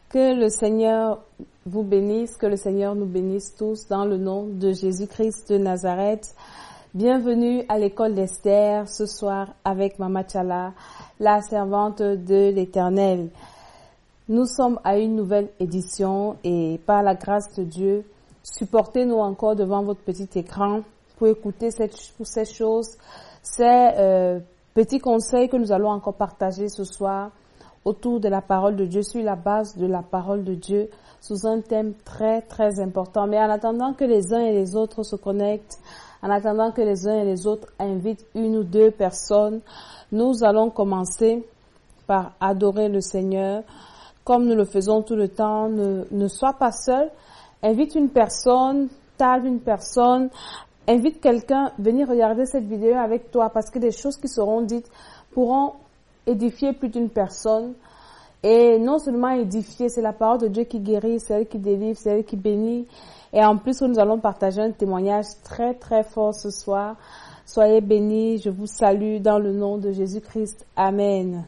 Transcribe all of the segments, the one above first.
Que le Seigneur vous bénisse, que le Seigneur nous bénisse tous dans le nom de Jésus-Christ de Nazareth. Bienvenue à l'école d'Esther ce soir avec Mama Tchala, la servante de l'Éternel. Nous sommes à une nouvelle édition et par la grâce de Dieu, supportez-nous encore devant votre petit écran pour écouter ces choses, ces petits conseils que nous allons encore partager ce soir autour de la parole de Dieu, sur la base de la parole de Dieu, sous un thème très, très important. Mais en attendant que les uns et les autres se connectent, en attendant que les uns et les autres invitent une ou deux personnes, nous allons commencer par adorer le Seigneur, comme nous le faisons tout le temps. Ne sois pas seul, invite une personne, tag une personne, invite quelqu'un, venir regarder cette vidéo avec toi, parce que les choses qui seront dites pourront édifier plus d'une personne. Et non seulement édifier, c'est la parole de Dieu qui guérit, c'est elle qui délivre, c'est elle qui bénit. Et en plus, nous allons partager un témoignage très très fort ce soir. Soyez bénis, je vous salue dans le nom de Jésus-Christ. Amen.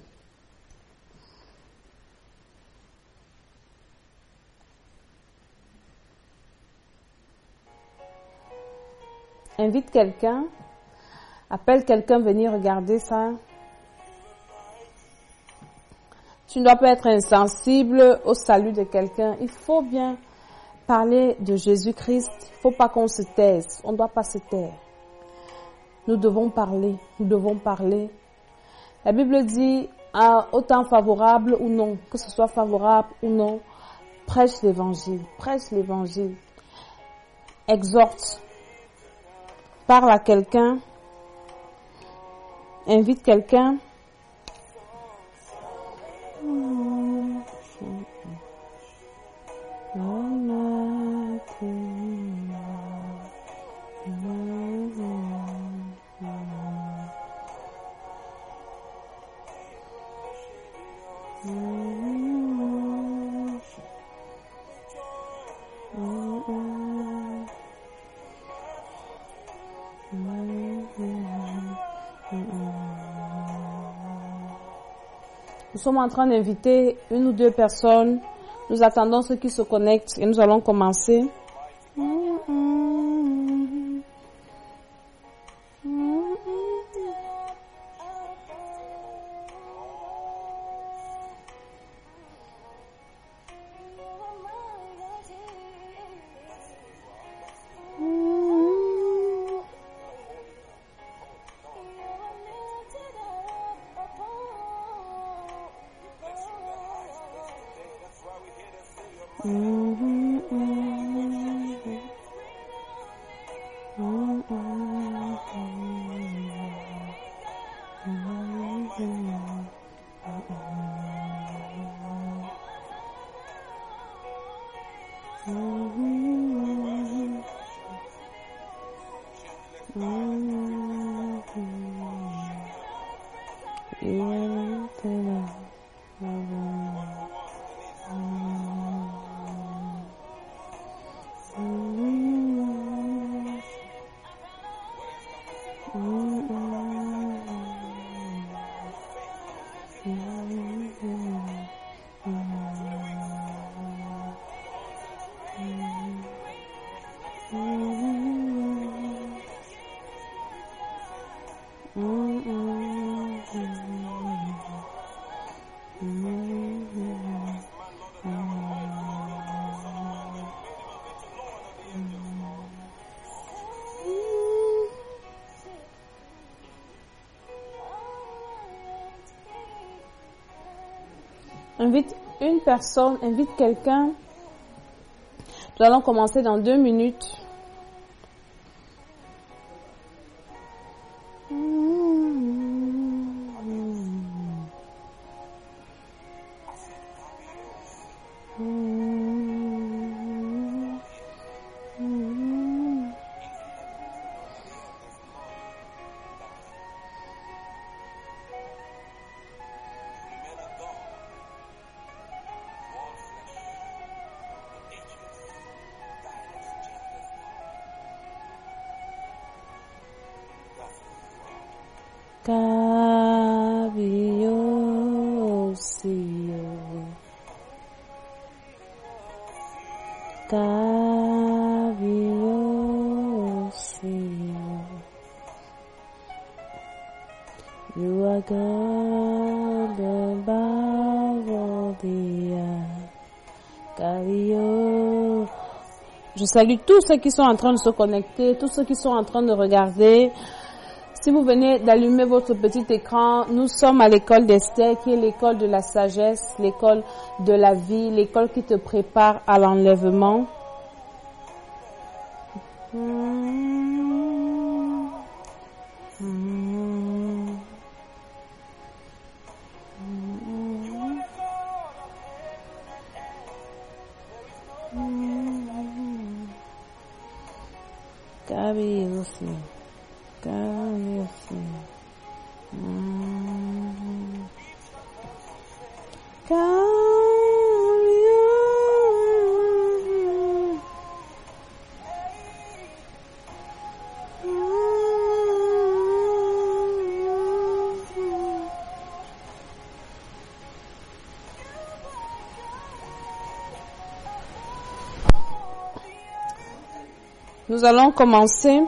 Invite quelqu'un, appelle quelqu'un, venir regarder ça. Tu ne dois pas être insensible au salut de quelqu'un. Il faut bien parler de Jésus-Christ. Il ne faut pas qu'on se taise. On ne doit pas se taire. Nous devons parler. Nous devons parler. La Bible dit, autant favorable ou non, que ce soit favorable ou non, prêche l'évangile. Prêche l'évangile. Exhorte. Parle à quelqu'un. Invite quelqu'un. Nous sommes en train d'inviter une ou deux personnes. Nous attendons ceux qui se connectent et nous allons commencer. Invite une personne, invite quelqu'un. Nous allons commencer dans 2 minutes. You are God above all the earth. Je salue tous ceux qui sont en train de se connecter, tous ceux qui sont en train de regarder. Si vous venez d'allumer votre petit écran, nous sommes à l'école d'Esther, qui est l'école de la sagesse, l'école de la vie, l'école qui te prépare à l'enlèvement. Nous allons commencer.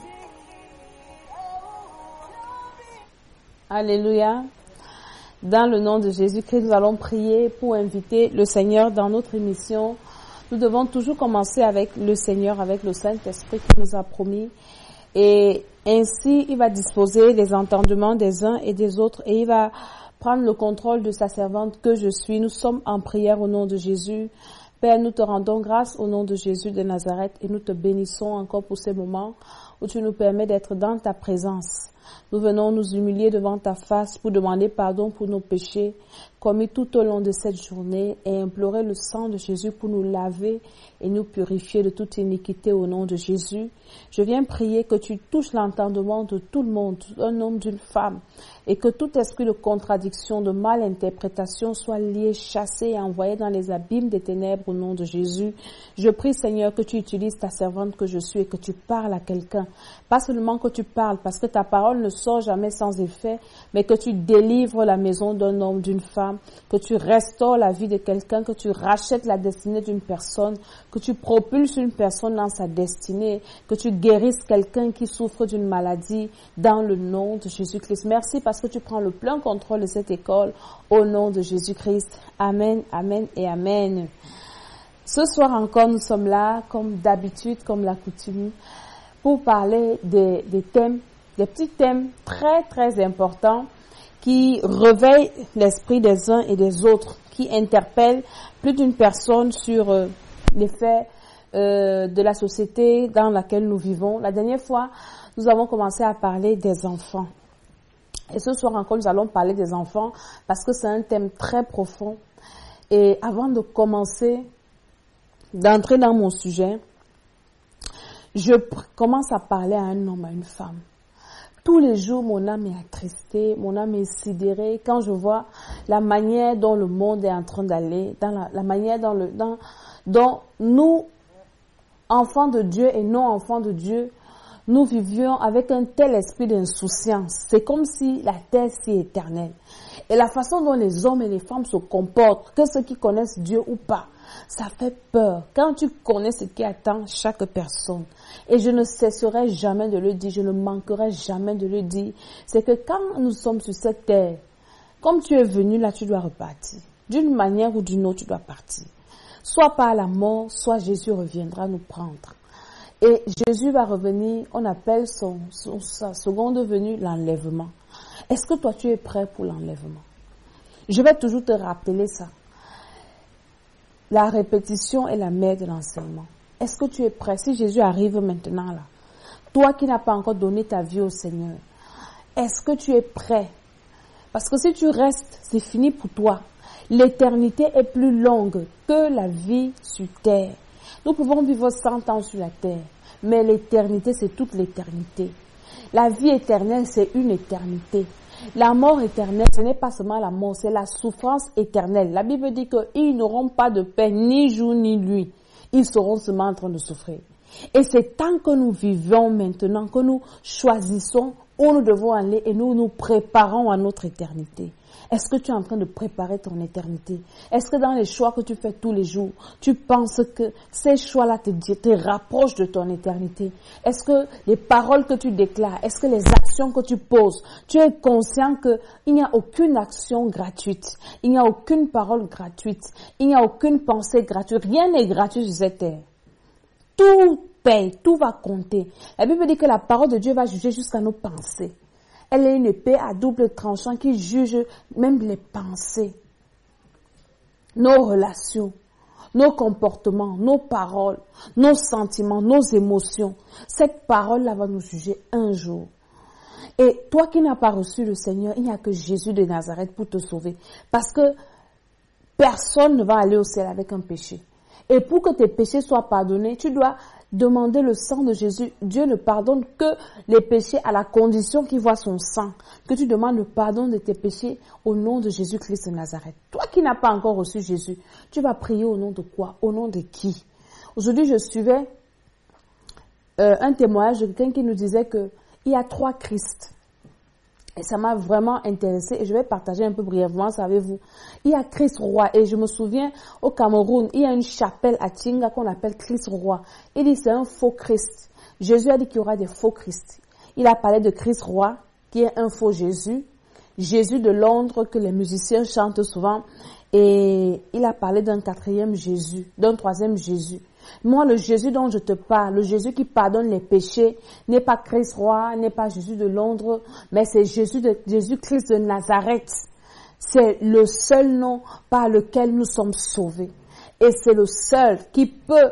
Alléluia. Dans le nom de Jésus-Christ, nous allons prier pour inviter le Seigneur dans notre émission. Nous devons toujours commencer avec le Seigneur, avec le Saint-Esprit qui nous a promis. Et ainsi, il va disposer les entendements des uns et des autres et il va prendre le contrôle de sa servante que je suis. Nous sommes en prière au nom de Jésus. Père, nous te rendons grâce au nom de Jésus de Nazareth et nous te bénissons encore pour ces moments où tu nous permets d'être dans ta présence. Nous venons nous humilier devant ta face pour demander pardon pour nos péchés commis tout au long de cette journée et implorer le sang de Jésus pour nous laver et nous purifier de toute iniquité au nom de Jésus. Je viens prier que tu touches l'entendement de tout le monde, un homme, d'une femme, et que tout esprit de contradiction, de malinterprétation soit lié, chassé et envoyé dans les abîmes des ténèbres au nom de Jésus. Je prie, Seigneur, que tu utilises ta servante que je suis et que tu parles à quelqu'un. Pas seulement que tu parles, parce que ta parole ne sort jamais sans effet, mais que tu délivres la maison d'un homme, d'une femme, que tu restaures la vie de quelqu'un, que tu rachètes la destinée d'une personne, que tu propulses une personne dans sa destinée, que tu guérisses quelqu'un qui souffre d'une maladie dans le nom de Jésus-Christ. Merci parce que tu prends le plein contrôle de cette école au nom de Jésus-Christ. Amen, amen et amen. Ce soir encore, nous sommes là, comme d'habitude, comme la coutume, pour parler des thèmes, des petits thèmes très, très importants qui réveillent l'esprit des uns et des autres, qui interpellent plus d'une personne sur les faits de la société dans laquelle nous vivons. La dernière fois, nous avons commencé à parler des enfants. Et ce soir encore, nous allons parler des enfants parce que c'est un thème très profond. Et avant de commencer, d'entrer dans mon sujet, je commence à parler à un homme, à une femme. Tous les jours, mon âme est attristée, mon âme est sidérée quand je vois la manière dont le monde est en train d'aller, dans la manière dont nous, enfants de Dieu et non enfants de Dieu, nous vivions avec un tel esprit d'insouciance. C'est comme si la terre si éternelle. Et la façon dont les hommes et les femmes se comportent, que ceux qui connaissent Dieu ou pas, ça fait peur. Quand tu connais ce qui attend chaque personne, et je ne cesserai jamais de le dire, je ne manquerai jamais de le dire, c'est que quand nous sommes sur cette terre, comme tu es venu là, tu dois repartir. D'une manière ou d'une autre, tu dois partir. Soit par la mort, soit Jésus reviendra nous prendre. Et Jésus va revenir, on appelle sa seconde venue l'enlèvement. Est-ce que toi tu es prêt pour l'enlèvement? Je vais toujours te rappeler ça. La répétition est la mère de l'enseignement. Est-ce que tu es prêt? Si Jésus arrive maintenant là, toi qui n'as pas encore donné ta vie au Seigneur, est-ce que tu es prêt? Parce que si tu restes, c'est fini pour toi. L'éternité est plus longue que la vie sur terre. Nous pouvons vivre 100 ans sur la terre, mais l'éternité, c'est toute l'éternité. La vie éternelle, c'est une éternité. La mort éternelle, ce n'est pas seulement la mort, c'est la souffrance éternelle. La Bible dit qu'ils n'auront pas de paix ni jour ni nuit. Ils seront seulement en train de souffrir. Et c'est tant que nous vivons maintenant que nous choisissons où nous devons aller et nous nous préparons à notre éternité. Est-ce que tu es en train de préparer ton éternité? Est-ce que dans les choix que tu fais tous les jours, tu penses que ces choix-là te rapprochent de ton éternité? Est-ce que les paroles que tu déclares, est-ce que les actions que tu poses, tu es conscient qu'il n'y a aucune action gratuite, il n'y a aucune parole gratuite, il n'y a aucune pensée gratuite, rien n'est gratuit sur cette terre. Tout paye, tout va compter. La Bible dit que la parole de Dieu va juger jusqu'à nos pensées. Elle est une épée à double tranchant qui juge même les pensées, nos relations, nos comportements, nos paroles, nos sentiments, nos émotions. Cette parole-là va nous juger un jour. Et toi qui n'as pas reçu le Seigneur, il n'y a que Jésus de Nazareth pour te sauver. Parce que personne ne va aller au ciel avec un péché. Et pour que tes péchés soient pardonnés, tu dois demander le sang de Jésus. Dieu ne pardonne que les péchés à la condition qu'il voit son sang. Que tu demandes le pardon de tes péchés au nom de Jésus-Christ de Nazareth. Toi qui n'as pas encore reçu Jésus, tu vas prier au nom de quoi? Au nom de qui? Aujourd'hui, je suivais un témoignage de quelqu'un qui nous disait qu'il y a 3 Christ. Et ça m'a vraiment intéressé et je vais partager un peu brièvement, savez-vous. Il y a Christ roi et je me souviens au Cameroun, il y a une chapelle à Tinga qu'on appelle Christ roi. Il dit c'est un faux Christ. Jésus a dit qu'il y aura des faux Christ. Il a parlé de Christ roi qui est un faux Jésus. Jésus de Londres que les musiciens chantent souvent. Et il a parlé d'un 4e Jésus, d'un 3e Jésus. Moi, le Jésus dont je te parle, le Jésus qui pardonne les péchés, n'est pas Christ roi, n'est pas Jésus de Londres, mais c'est Jésus-Christ de Nazareth. C'est le seul nom par lequel nous sommes sauvés. Et c'est le seul qui peut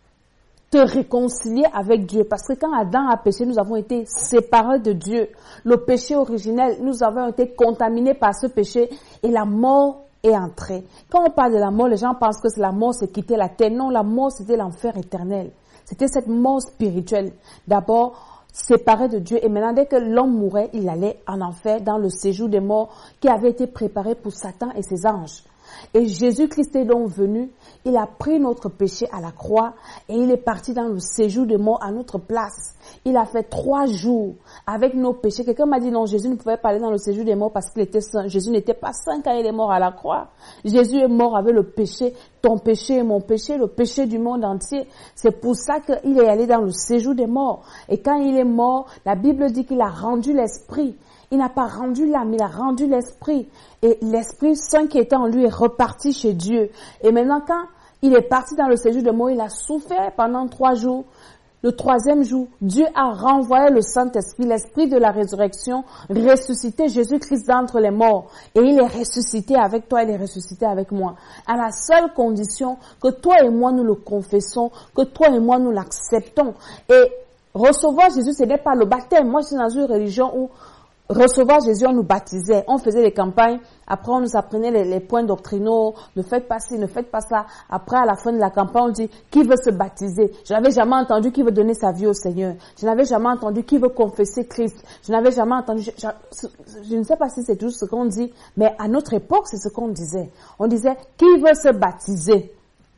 te réconcilier avec Dieu. Parce que quand Adam a péché, nous avons été séparés de Dieu. Le péché originel, nous avons été contaminés par ce péché et la mort est entrée. Quand on parle de la mort, les gens pensent que la mort, c'est quitter la terre. Non, la mort, c'était l'enfer éternel. C'était cette mort spirituelle. D'abord, séparé de Dieu. Et maintenant, dès que l'homme mourait, il allait en enfer dans le séjour des morts qui avait été préparé pour Satan et ses anges. Et Jésus-Christ est donc venu, il a pris notre péché à la croix et il est parti dans le séjour des morts à notre place. Il a fait 3 jours avec nos péchés. Quelqu'un m'a dit non, Jésus ne pouvait pas aller dans le séjour des morts parce qu'il était saint. Jésus n'était pas saint quand il est mort à la croix. Jésus est mort avec le péché, ton péché et mon péché, le péché du monde entier. C'est pour ça qu'il est allé dans le séjour des morts. Et quand il est mort, la Bible dit qu'il a rendu l'esprit. Il n'a pas rendu l'âme, il a rendu l'esprit. Et l'Esprit Saint qui était en lui est reparti chez Dieu. Et maintenant, quand il est parti dans le séjour de mort, il a souffert pendant 3 jours. Le 3e jour, Dieu a renvoyé le Saint-Esprit, l'Esprit de la résurrection, ressuscité Jésus-Christ d'entre les morts. Et il est ressuscité avec toi, il est ressuscité avec moi. À la seule condition que toi et moi nous le confessons, que toi et moi nous l'acceptons. Et recevoir Jésus, ce n'est pas le baptême. Moi, je suis dans une religion où recevoir Jésus, on nous baptisait, on faisait des campagnes, après on nous apprenait les points doctrinaux, ne faites pas ci, ne faites pas ça. Après, à la fin de la campagne, on dit, qui veut se baptiser? Je n'avais jamais entendu qui veut donner sa vie au Seigneur. Je n'avais jamais entendu qui veut confesser Christ. Je n'avais jamais entendu, je ne sais pas si c'est toujours ce qu'on dit, mais à notre époque, c'est ce qu'on disait. On disait, qui veut se baptiser?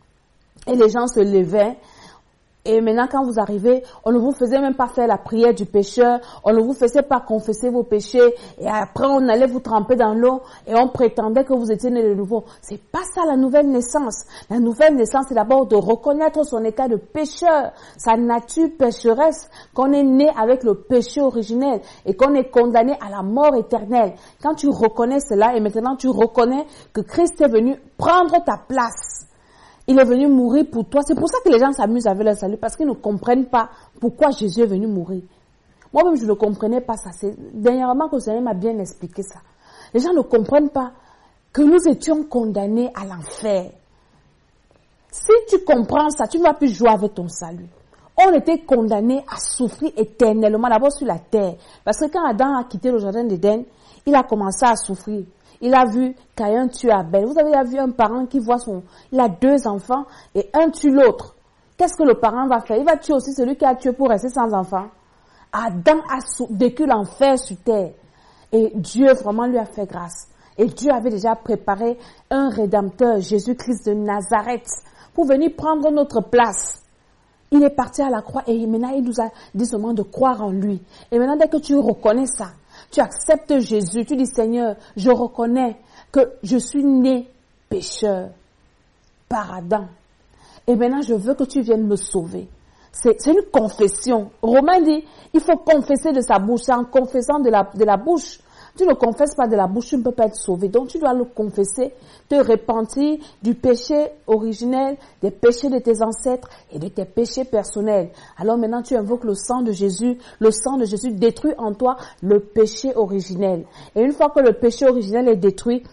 Et les gens se levaient. Et maintenant, quand vous arrivez, on ne vous faisait même pas faire la prière du pécheur, on ne vous faisait pas confesser vos péchés, et après on allait vous tremper dans l'eau, et on prétendait que vous étiez né de nouveau. C'est pas ça la nouvelle naissance. La nouvelle naissance, c'est d'abord de reconnaître son état de pécheur, sa nature pécheresse, qu'on est né avec le péché originel, et qu'on est condamné à la mort éternelle. Quand tu reconnais cela, et maintenant tu reconnais que Christ est venu prendre ta place, il est venu mourir pour toi. C'est pour ça que les gens s'amusent avec leur salut, parce qu'ils ne comprennent pas pourquoi Jésus est venu mourir. Moi-même, je ne comprenais pas ça. C'est dernièrement que le Seigneur m'a bien expliqué ça. Les gens ne comprennent pas que nous étions condamnés à l'enfer. Si tu comprends ça, tu ne vas plus jouer avec ton salut. On était condamnés à souffrir éternellement, d'abord sur la terre. Parce que quand Adam a quitté le jardin d'Éden, il a commencé à souffrir. Il a vu Caïn tuer Abel. Vous avez vu un parent qui voit il a 2 enfants et un tue l'autre. Qu'est-ce que le parent va faire? Il va tuer aussi celui qui a tué pour rester sans enfant. Adam a vécu l'enfer sur terre. Et Dieu vraiment lui a fait grâce. Et Dieu avait déjà préparé un rédempteur, Jésus-Christ de Nazareth, pour venir prendre notre place. Il est parti à la croix et maintenant il nous a dit seulement de croire en lui. Et maintenant dès que tu reconnais ça, tu acceptes Jésus, tu dis Seigneur, je reconnais que je suis né pécheur par Adam. Et maintenant je veux que tu viennes me sauver. C'est une confession. Romain dit, il faut confesser de sa bouche. C'est en confessant de la bouche. Tu ne confesses pas de la bouche, tu ne peux pas être sauvé. Donc tu dois le confesser, te repentir du péché originel, des péchés de tes ancêtres et de tes péchés personnels. Alors maintenant tu invoques le sang de Jésus. Le sang de Jésus détruit en toi le péché originel. Et une fois que le péché originel est détruit,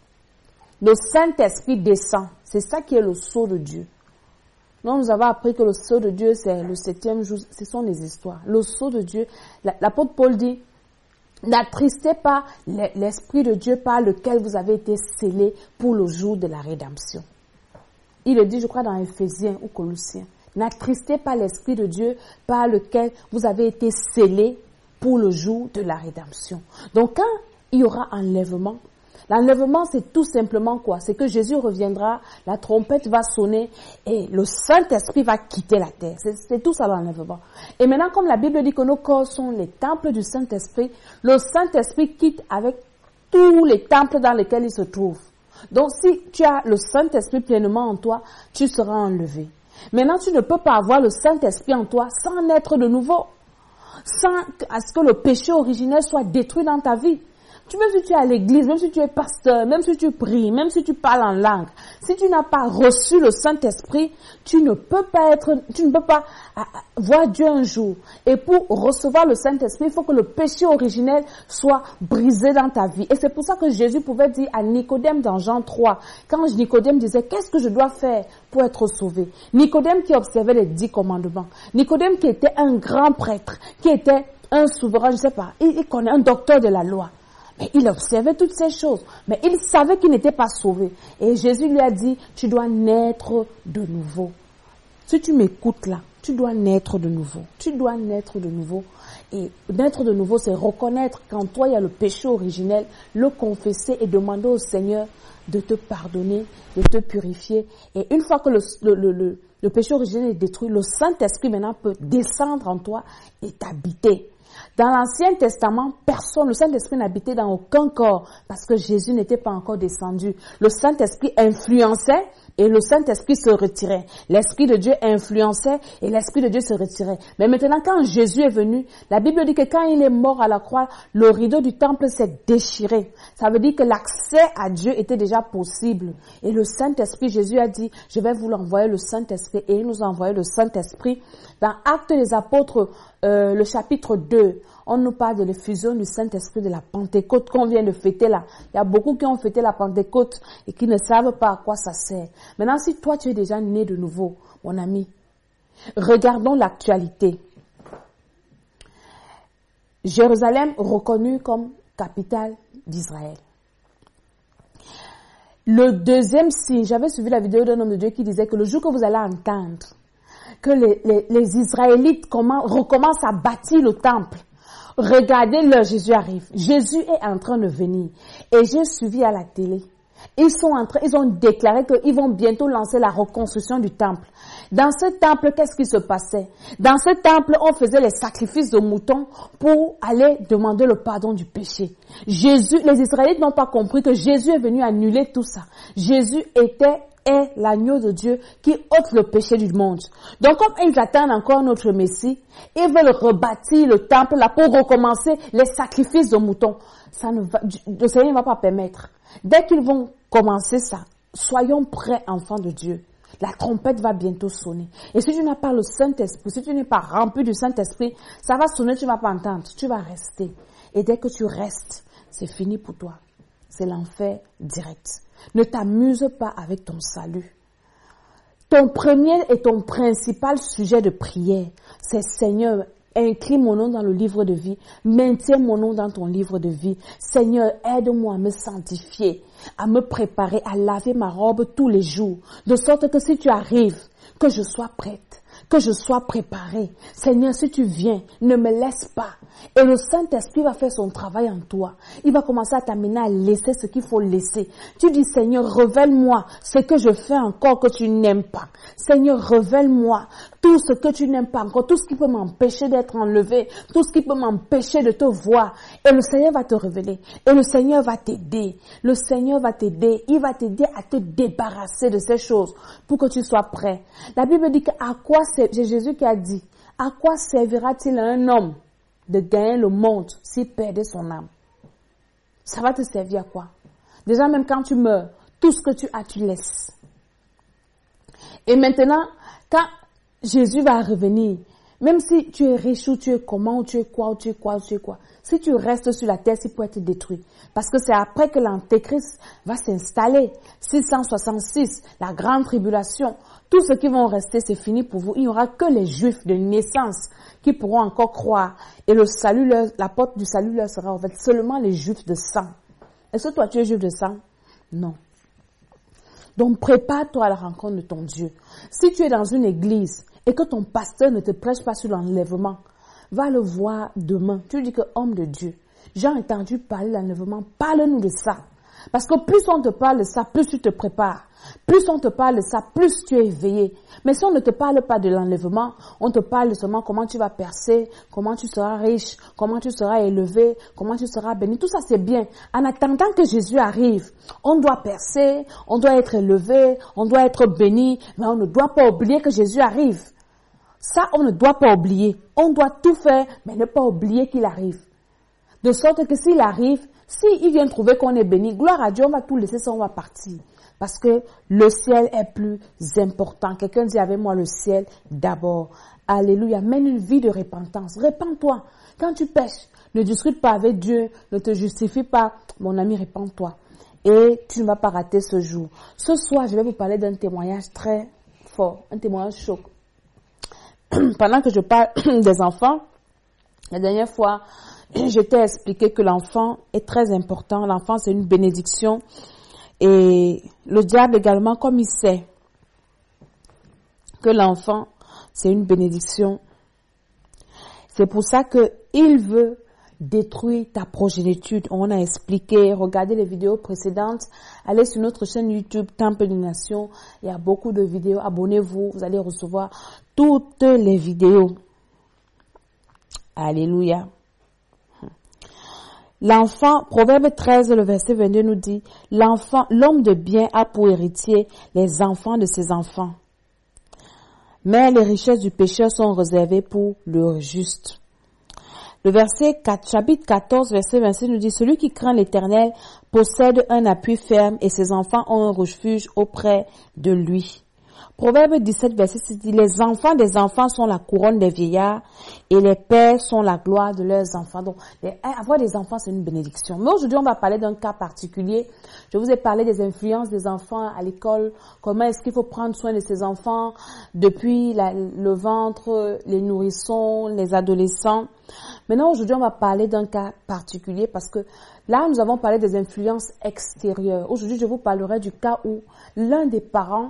le Saint-Esprit descend. C'est ça qui est le sceau de Dieu. Donc, nous avons appris que le sceau de Dieu, c'est le 7e jour. Ce sont les histoires. Le sceau de Dieu, l'apôtre Paul dit, n'attristez pas l'Esprit de Dieu par lequel vous avez été scellés pour le jour de la rédemption. Il le dit, je crois, dans Éphésiens ou Colossiens. N'attristez pas l'Esprit de Dieu par lequel vous avez été scellés pour le jour de la rédemption. Donc, quand il y aura enlèvement, l'enlèvement, c'est tout simplement quoi? C'est que Jésus reviendra, la trompette va sonner et le Saint-Esprit va quitter la terre. C'est tout ça l'enlèvement. Et maintenant, comme la Bible dit que nos corps sont les temples du Saint-Esprit, le Saint-Esprit quitte avec tous les temples dans lesquels il se trouve. Donc, si tu as le Saint-Esprit pleinement en toi, tu seras enlevé. Maintenant, tu ne peux pas avoir le Saint-Esprit en toi sans naître de nouveau, sans à ce que le péché originel soit détruit dans ta vie. Même si tu es à l'église, même si tu es pasteur, même si tu pries, même si tu parles en langue, si tu n'as pas reçu le Saint-Esprit, tu ne peux pas voir Dieu un jour. Et pour recevoir le Saint-Esprit, il faut que le péché originel soit brisé dans ta vie. Et c'est pour ça que Jésus pouvait dire à Nicodème dans Jean 3, quand Nicodème disait, qu'est-ce que je dois faire pour être sauvé? Nicodème qui observait les 10 commandements. Nicodème qui était un grand prêtre, qui était un souverain, je sais pas, il connaît un docteur de la loi. Mais il observait toutes ces choses. Mais il savait qu'il n'était pas sauvé. Et Jésus lui a dit, tu dois naître de nouveau. Si tu m'écoutes là, tu dois naître de nouveau. Tu dois naître de nouveau. Et naître de nouveau, c'est reconnaître qu'en toi, il y a le péché originel, le confesser et demander au Seigneur de te pardonner, de te purifier. Et une fois que le péché originel est détruit, le Saint-Esprit maintenant peut descendre en toi et t'habiter. Dans l'Ancien Testament, le Saint-Esprit n'habitait dans aucun corps parce que Jésus n'était pas encore descendu. Le Saint-Esprit influençait et le Saint-Esprit se retirait. L'Esprit de Dieu influençait et l'Esprit de Dieu se retirait. Mais maintenant, quand Jésus est venu, la Bible dit que quand il est mort à la croix, le rideau du temple s'est déchiré. Ça veut dire que l'accès à Dieu était déjà possible. Et le Saint-Esprit, Jésus a dit, je vais vous l'envoyer le Saint-Esprit. Et il nous a envoyé le Saint-Esprit. Dans Actes des Apôtres, le chapitre 2, on nous parle de l'effusion du Saint-Esprit de la Pentecôte qu'on vient de fêter là. Il y a beaucoup qui ont fêté la Pentecôte et qui ne savent pas à quoi ça sert. Maintenant, si toi tu es déjà né de nouveau, mon ami, regardons l'actualité. Jérusalem reconnue comme capitale d'Israël. Le deuxième signe, j'avais suivi la vidéo d'un homme de Dieu qui disait que le jour que vous allez entendre que les Israélites recommencent à bâtir le temple, regardez-le, Jésus arrive. Jésus est en train de venir. Et j'ai suivi à la télé. Ils ont déclaré qu'ils vont bientôt lancer la reconstruction du temple. Dans ce temple, qu'est-ce qui se passait? Dans ce temple, on faisait les sacrifices de moutons pour aller demander le pardon du péché. Les Israélites n'ont pas compris que Jésus est venu annuler tout ça. Jésus est l'agneau de Dieu qui ôte le péché du monde. Donc, comme ils attendent encore notre Messie, ils veulent rebâtir le temple là pour recommencer les sacrifices de moutons. Le Seigneur ne va pas permettre. Dès qu'ils vont commencer ça, soyons prêts, enfants de Dieu. La trompette va bientôt sonner. Et si tu n'as pas le Saint-Esprit, si tu n'es pas rempli du Saint-Esprit, ça va sonner, tu ne vas pas entendre. Tu vas rester. Et dès que tu restes, c'est fini pour toi. C'est l'enfer direct. Ne t'amuse pas avec ton salut. Ton premier et ton principal sujet de prière, c'est Seigneur, incline mon nom dans le livre de vie. Maintiens mon nom dans ton livre de vie. Seigneur, aide-moi à me sanctifier, à me préparer, à laver ma robe tous les jours. De sorte que si tu arrives, que je sois prête, que je sois préparée. Seigneur, si tu viens, ne me laisse pas. Et le Saint-Esprit va faire son travail en toi. Il va commencer à t'amener à laisser ce qu'il faut laisser. Tu dis, Seigneur, révèle-moi ce que je fais encore que tu n'aimes pas. Seigneur, révèle-moi tout ce que tu n'aimes pas encore, tout ce qui peut m'empêcher d'être enlevé, tout ce qui peut m'empêcher de te voir. Et le Seigneur va te révéler. Et le Seigneur va t'aider. Le Seigneur va t'aider. Il va t'aider à te débarrasser de ces choses pour que tu sois prêt. La Bible dit c'est Jésus qui a dit, à quoi servira-t-il à un homme de gagner le monde s'il perdait son âme? Ça va te servir à quoi? Déjà, même quand tu meurs, tout ce que tu as, tu laisses. Et maintenant, quand Jésus va revenir, même si tu es riche ou tu es comment, ou tu es quoi, ou tu es quoi, ou tu es quoi, si tu restes sur la terre, c'est pour être détruit. Parce que c'est après que l'Antéchrist va s'installer. 666, la grande tribulation. Tous ceux qui vont rester, c'est fini pour vous. Il n'y aura que les Juifs de naissance qui pourront encore croire. Et le salut, la porte du salut leur sera ouverte. Seulement les Juifs de sang. Est-ce que toi, tu es Juif de sang? Non. Donc, prépare-toi à la rencontre de ton Dieu. Si tu es dans une église et que ton pasteur ne te prêche pas sur l'enlèvement, va le voir demain. Tu dis que, homme de Dieu, j'ai entendu parler de l'enlèvement, parle-nous de ça. Parce que plus on te parle de ça, plus tu te prépares. Plus on te parle de ça, plus tu es éveillé. Mais si on ne te parle pas de l'enlèvement, on te parle seulement comment tu vas percer, comment tu seras riche, comment tu seras élevé, comment tu seras béni. Tout ça, c'est bien. En attendant que Jésus arrive, on doit percer, on doit être élevé, on doit être béni, mais on ne doit pas oublier que Jésus arrive. Ça, on ne doit pas oublier. On doit tout faire, mais ne pas oublier qu'il arrive. De sorte que s'il arrive, s'il vient trouver qu'on est béni, gloire à Dieu, on va tout laisser ça, on va partir. Parce que le ciel est plus important. Quelqu'un dit avec moi le ciel d'abord. Alléluia. Mène une vie de repentance. Repends-toi. Quand tu pêches, ne discute pas avec Dieu, ne te justifie pas. Mon ami, repends-toi. Et tu ne vas pas rater ce jour. Ce soir, je vais vous parler d'un témoignage très fort, un témoignage choc. Pendant que je parle des enfants, la dernière fois, je t'ai expliqué que l'enfant est très important. L'enfant, c'est une bénédiction. Et le diable également, comme il sait que l'enfant, c'est une bénédiction, c'est pour ça qu'il veut détruire ta progéniture. On a expliqué, regardez les vidéos précédentes, allez sur notre chaîne YouTube Temple des Nations, il y a beaucoup de vidéos, abonnez-vous, vous allez recevoir toutes les vidéos. Alléluia. L'enfant, Proverbe 13, le verset 22 nous dit, l'enfant, l'homme de bien a pour héritier les enfants de ses enfants. Mais les richesses du pécheur sont réservées pour le juste. Le verset 4, chapitre 14, verset 26 nous dit, celui qui craint l'Éternel possède un appui ferme et ses enfants ont un refuge auprès de lui. Proverbe 17, verset 6 dit, les enfants des enfants sont la couronne des vieillards et les pères sont la gloire de leurs enfants. Donc, avoir des enfants, c'est une bénédiction. Mais aujourd'hui, on va parler d'un cas particulier. Je vous ai parlé des influences des enfants à l'école. Comment est-ce qu'il faut prendre soin de ses enfants depuis le ventre, les nourrissons, les adolescents. Maintenant, aujourd'hui, on va parler d'un cas particulier parce que là, nous avons parlé des influences extérieures. Aujourd'hui, je vous parlerai du cas où l'un des parents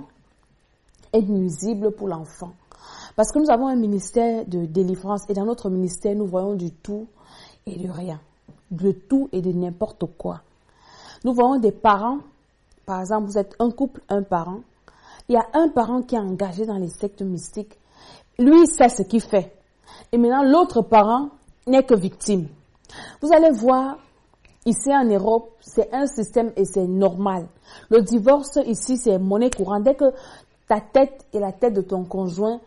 est nuisible pour l'enfant. Parce que nous avons un ministère de délivrance et dans notre ministère, nous voyons du tout et de rien. De tout et de n'importe quoi. Nous voyons des parents, par exemple, vous êtes un couple, un parent. Il y a un parent qui est engagé dans les sectes mystiques. Lui, il sait ce qu'il fait. Et maintenant, l'autre parent n'est que victime. Vous allez voir, ici en Europe, c'est un système et c'est normal. Le divorce ici, c'est monnaie courante. Dès que ta tête et la tête de ton conjoint,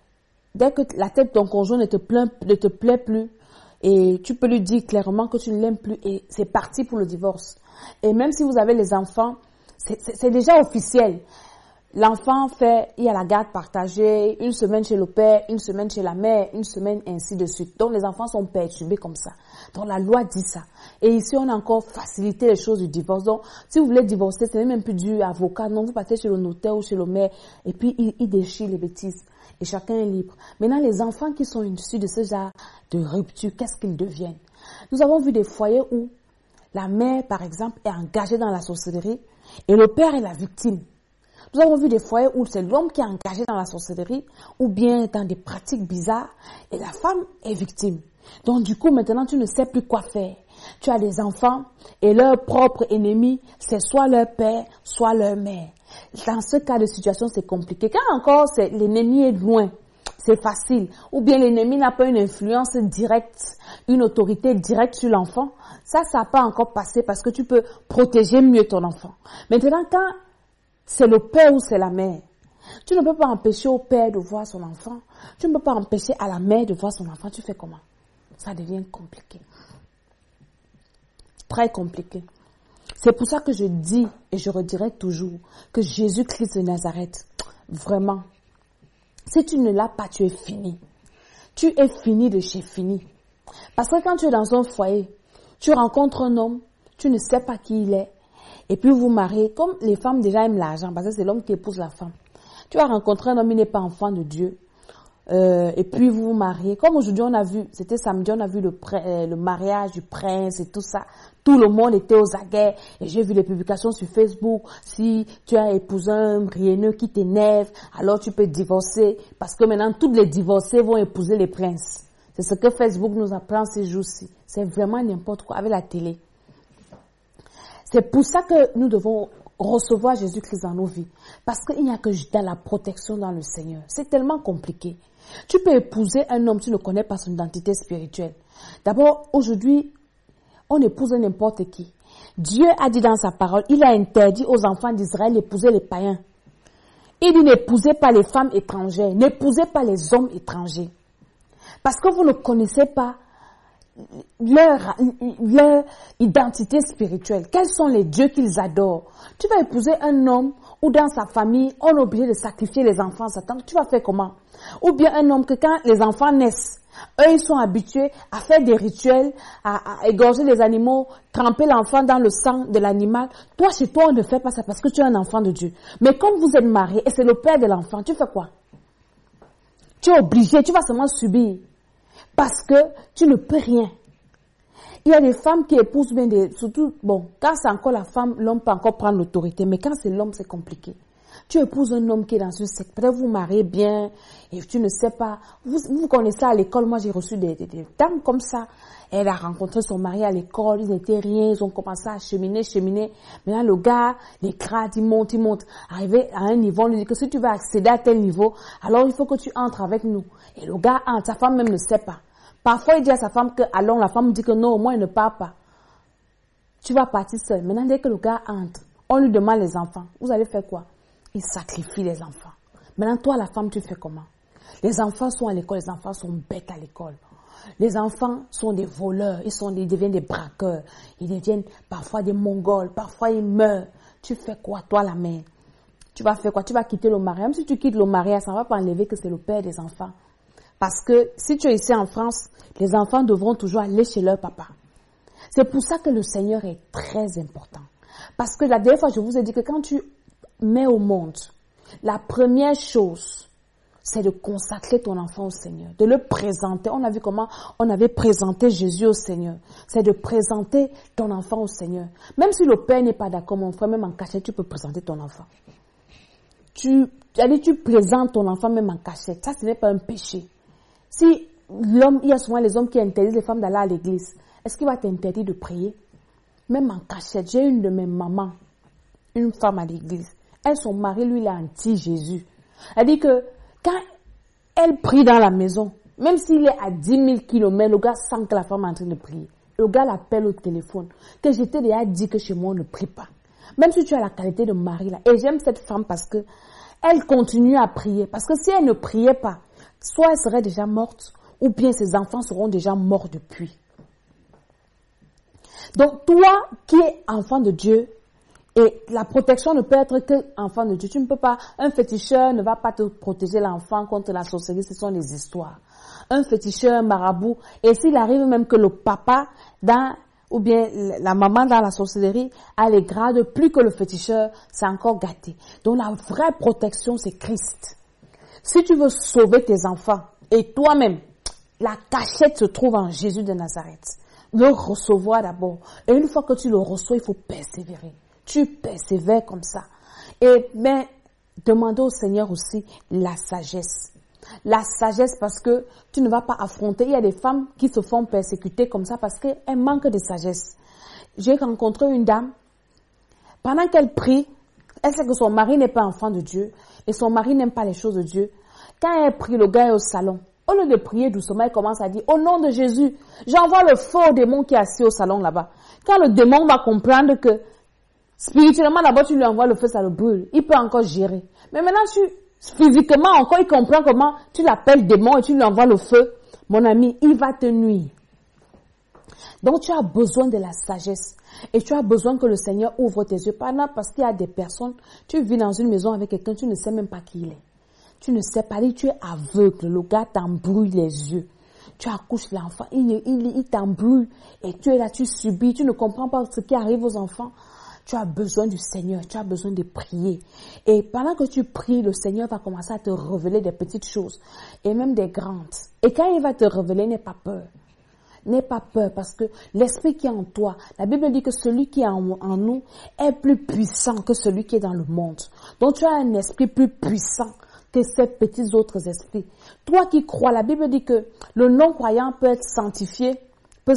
dès que la tête de ton conjoint ne te plaît plus, et tu peux lui dire clairement que tu ne l'aimes plus, et c'est parti pour le divorce. Et même si vous avez les enfants, c'est déjà officiel. L'enfant il y a la garde partagée, une semaine chez le père, une semaine chez la mère, une semaine ainsi de suite. Donc les enfants sont perturbés comme ça. Donc la loi dit ça. Et ici on a encore facilité les choses du divorce. Donc si vous voulez divorcer, ce n'est même plus du avocat. Non, vous partez chez le notaire ou chez le maire et puis il déchire les bêtises. Et chacun est libre. Maintenant les enfants qui sont issus de ce genre de rupture, qu'est-ce qu'ils deviennent? Nous avons vu des foyers où la mère par exemple est engagée dans la sorcellerie et le père est la victime. Nous avons vu des foyers où c'est l'homme qui est engagé dans la sorcellerie ou bien dans des pratiques bizarres et la femme est victime. Donc du coup, maintenant, tu ne sais plus quoi faire. Tu as des enfants et leur propre ennemi, c'est soit leur père, soit leur mère. Dans ce cas de situation, c'est compliqué. Quand encore l'ennemi est loin, c'est facile. Ou bien l'ennemi n'a pas une influence directe, une autorité directe sur l'enfant. Ça n'a pas encore passé parce que tu peux protéger mieux ton enfant. Maintenant, quand c'est le père ou c'est la mère, tu ne peux pas empêcher au père de voir son enfant. Tu ne peux pas empêcher à la mère de voir son enfant. Tu fais comment? Ça devient compliqué. Très compliqué. C'est pour ça que je dis et je redirai toujours que Jésus-Christ de Nazareth, vraiment, si tu ne l'as pas, tu es fini. Tu es fini de chez fini. Parce que quand tu es dans un foyer, tu rencontres un homme, tu ne sais pas qui il est, et puis vous mariez. Comme les femmes déjà aiment l'argent, parce que c'est l'homme qui épouse la femme. Tu vas rencontrer un homme, il n'est pas enfant de Dieu. Et puis vous vous mariez. Comme aujourd'hui on a vu, c'était samedi, on a vu le mariage du prince et tout ça. Tout le monde était aux aguets. Et j'ai vu les publications sur Facebook. Si tu as épousé un rieneux qui t'énerve, alors tu peux divorcer. Parce que maintenant, toutes les divorcés vont épouser les princes. C'est ce que Facebook nous apprend ces jours-ci. C'est vraiment n'importe quoi avec la télé. C'est pour ça que nous devons recevoir Jésus-Christ dans nos vies. Parce qu'il n'y a que dans la protection dans le Seigneur. C'est tellement compliqué. Tu peux épouser un homme, tu ne connais pas son identité spirituelle. D'abord, aujourd'hui, on épouse n'importe qui. Dieu a dit dans sa parole, il a interdit aux enfants d'Israël d'épouser les païens. Il dit n'épousez pas les femmes étrangères, n'épousez pas les hommes étrangers. Parce que vous ne connaissez pas leur identité spirituelle. Quels sont les dieux qu'ils adorent? Tu vas épouser un homme où dans sa famille, on est obligé de sacrifier les enfants à Satan. Tu vas faire comment? Ou bien un homme que quand les enfants naissent, eux, ils sont habitués à faire des rituels, à égorger les animaux, tremper l'enfant dans le sang de l'animal. Toi, chez toi, on ne fait pas ça parce que tu es un enfant de Dieu. Mais comme vous êtes mariés et c'est le père de l'enfant, tu fais quoi? Tu es obligé, tu vas seulement subir. Parce que tu ne peux rien. Il y a des femmes qui épousent bien surtout, bon, quand c'est encore la femme, l'homme peut encore prendre l'autorité, mais quand c'est l'homme, c'est compliqué. Tu épouses un homme qui est dans une secte, peut-être vous mariez bien, et tu ne sais pas, vous connaissez à l'école, moi j'ai reçu des dames comme ça, elle a rencontré son mari à l'école, ils n'étaient rien, ils ont commencé à cheminer, maintenant le gars, les grades, il monte, arrivé à un niveau, on lui dit que si tu veux accéder à tel niveau, alors il faut que tu entres avec nous, et le gars entre, sa femme même ne sait pas. Parfois, il dit à sa femme que, alors la femme dit que non, au moins il ne part pas. Tu vas partir seul. Maintenant, dès que le gars entre, on lui demande les enfants. Vous allez faire quoi? Il sacrifie les enfants. Maintenant, toi, la femme, tu fais comment? Les enfants sont à l'école, les enfants sont bêtes à l'école. Les enfants sont des voleurs, ils deviennent des braqueurs. Ils deviennent parfois des mongols, parfois ils meurent. Tu fais quoi, toi, la mère? Tu vas faire quoi? Tu vas quitter le mariage. Même si tu quittes le mariage, ça ne va pas enlever que c'est le père des enfants. Parce que si tu es ici en France, les enfants devront toujours aller chez leur papa. C'est pour ça que le Seigneur est très important. Parce que la dernière fois, je vous ai dit que quand tu mets au monde, la première chose, c'est de consacrer ton enfant au Seigneur, de le présenter. On a vu comment on avait présenté Jésus au Seigneur. C'est de présenter ton enfant au Seigneur. Même si le père n'est pas d'accord, mon frère, même en cachette, tu peux présenter ton enfant. Tu présentes ton enfant même en cachette. Ça, ce n'est pas un péché. Si l'homme, il y a souvent les hommes qui interdisent les femmes d'aller à l'église, est-ce qu'il va t'interdire de prier? Même en cachette. J'ai une de mes mamans, une femme à l'église. Elle, son mari, lui, il est anti-Jésus. Elle dit que quand elle prie dans la maison, même s'il est à 10 000 kilomètres, le gars sent que la femme est en train de prier. Le gars l'appelle au téléphone. Que je t'ai déjà dit que chez moi, on ne prie pas. Même si tu as la qualité de mari là. Et j'aime cette femme parce que elle continue à prier. Parce que si elle ne priait pas, soit elle serait déjà morte, ou bien ses enfants seront déjà morts depuis. Donc, toi qui es enfant de Dieu, et la protection ne peut être que enfant de Dieu. Tu ne peux pas, un féticheur ne va pas te protéger l'enfant contre la sorcellerie, ce sont des histoires. Un féticheur, un marabout, et s'il arrive même que le papa, ou bien la maman dans la sorcellerie, a les grades plus que le féticheur, c'est encore gâté. Donc, la vraie protection, c'est Christ. Si tu veux sauver tes enfants et toi-même, la cachette se trouve en Jésus de Nazareth. Le recevoir d'abord. Et une fois que tu le reçois, il faut persévérer. Tu persévères comme ça. Et mais demandez au Seigneur aussi la sagesse. La sagesse parce que tu ne vas pas affronter. Il y a des femmes qui se font persécuter comme ça parce qu'elles manquent de sagesse. J'ai rencontré une dame. Pendant qu'elle prie, elle sait que son mari n'est pas enfant de Dieu et son mari n'aime pas les choses de Dieu. Quand elle prie, le gars est au salon. Au lieu de prier doucement, elle commence à dire, au nom de Jésus, j'envoie le faux démon qui est assis au salon là-bas. Quand le démon va comprendre que spirituellement, d'abord, tu lui envoies le feu, ça le brûle. Il peut encore gérer. Mais maintenant, physiquement, encore, il comprend comment tu l'appelles démon et tu lui envoies le feu. Mon ami, il va te nuire. Donc, tu as besoin de la sagesse. Et tu as besoin que le Seigneur ouvre tes yeux. Parce qu'il y a des personnes, tu vis dans une maison avec quelqu'un, tu ne sais même pas qui il est. Tu ne sais pas, tu es aveugle. Le gars t'embrouille les yeux. Tu accouches l'enfant, il t'embrouille. Et tu es là, tu subis, tu ne comprends pas ce qui arrive aux enfants. Tu as besoin du Seigneur, tu as besoin de prier. Et pendant que tu pries, le Seigneur va commencer à te révéler des petites choses et même des grandes. Et quand il va te révéler, n'aie pas peur. N'aie pas peur parce que l'esprit qui est en toi, la Bible dit que celui qui est en nous est plus puissant que celui qui est dans le monde. Donc tu as un esprit plus puissant que ces petits autres esprits. Toi qui crois, la Bible dit que le non-croyant peut être sanctifié, peut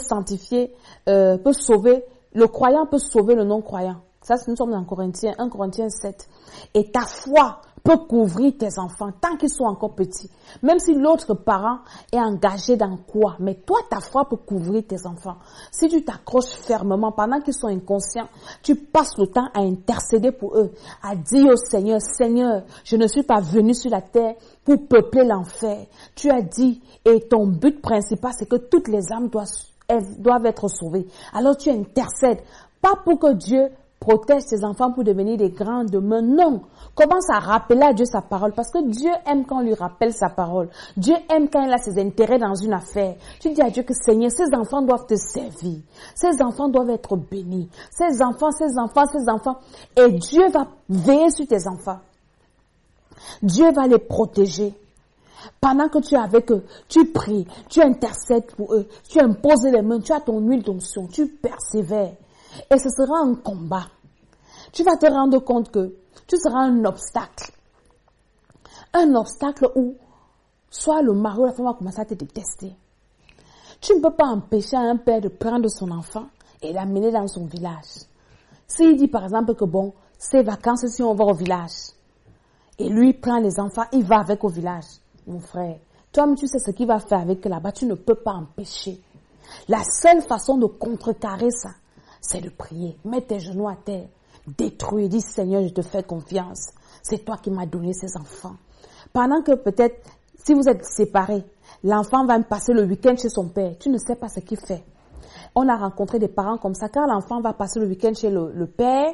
sauver. Le croyant peut sauver le non-croyant. Ça, nous sommes dans 1 Corinthiens 7. Et ta foi peut couvrir tes enfants tant qu'ils sont encore petits. Même si l'autre parent est engagé dans quoi, mais toi, ta foi peut couvrir tes enfants. Si tu t'accroches fermement pendant qu'ils sont inconscients, tu passes le temps à intercéder pour eux, à dire au Seigneur, Seigneur, je ne suis pas venu sur la terre pour peupler l'enfer. Tu as dit, et ton but principal, c'est que toutes les âmes doivent être sauvées. Alors tu intercèdes, pas pour que Dieu protège tes enfants pour devenir des grands demain. Non. Commence à rappeler à Dieu sa parole parce que Dieu aime quand on lui rappelle sa parole. Dieu aime quand il a ses intérêts dans une affaire. Tu dis à Dieu que Seigneur, ces enfants doivent te servir. Ces enfants doivent être bénis. Ces enfants. Et Dieu va veiller sur tes enfants. Dieu va les protéger. Pendant que tu es avec eux, tu pries, tu intercèdes pour eux, tu imposes les mains, tu as ton huile d'onction, tu persévères. Et ce sera un combat. Tu vas te rendre compte que tu seras un obstacle. Un obstacle où soit le mari ou la femme va commencer à te détester. Tu ne peux pas empêcher un père de prendre son enfant et l'amener dans son village. S'il dit par exemple que bon, ces vacances, si on va au village, et lui prend les enfants, il va avec au village. Mon frère, toi-même tu sais ce qu'il va faire avec là-bas, tu ne peux pas empêcher. La seule façon de contrecarrer ça, c'est de prier. Mets tes genoux à terre. Détruis. Dis Seigneur, je te fais confiance. C'est toi qui m'as donné ces enfants. Pendant que peut-être, si vous êtes séparés, l'enfant va passer le week-end chez son père. Tu ne sais pas ce qu'il fait. On a rencontré des parents comme ça. Quand l'enfant va passer le week-end chez le père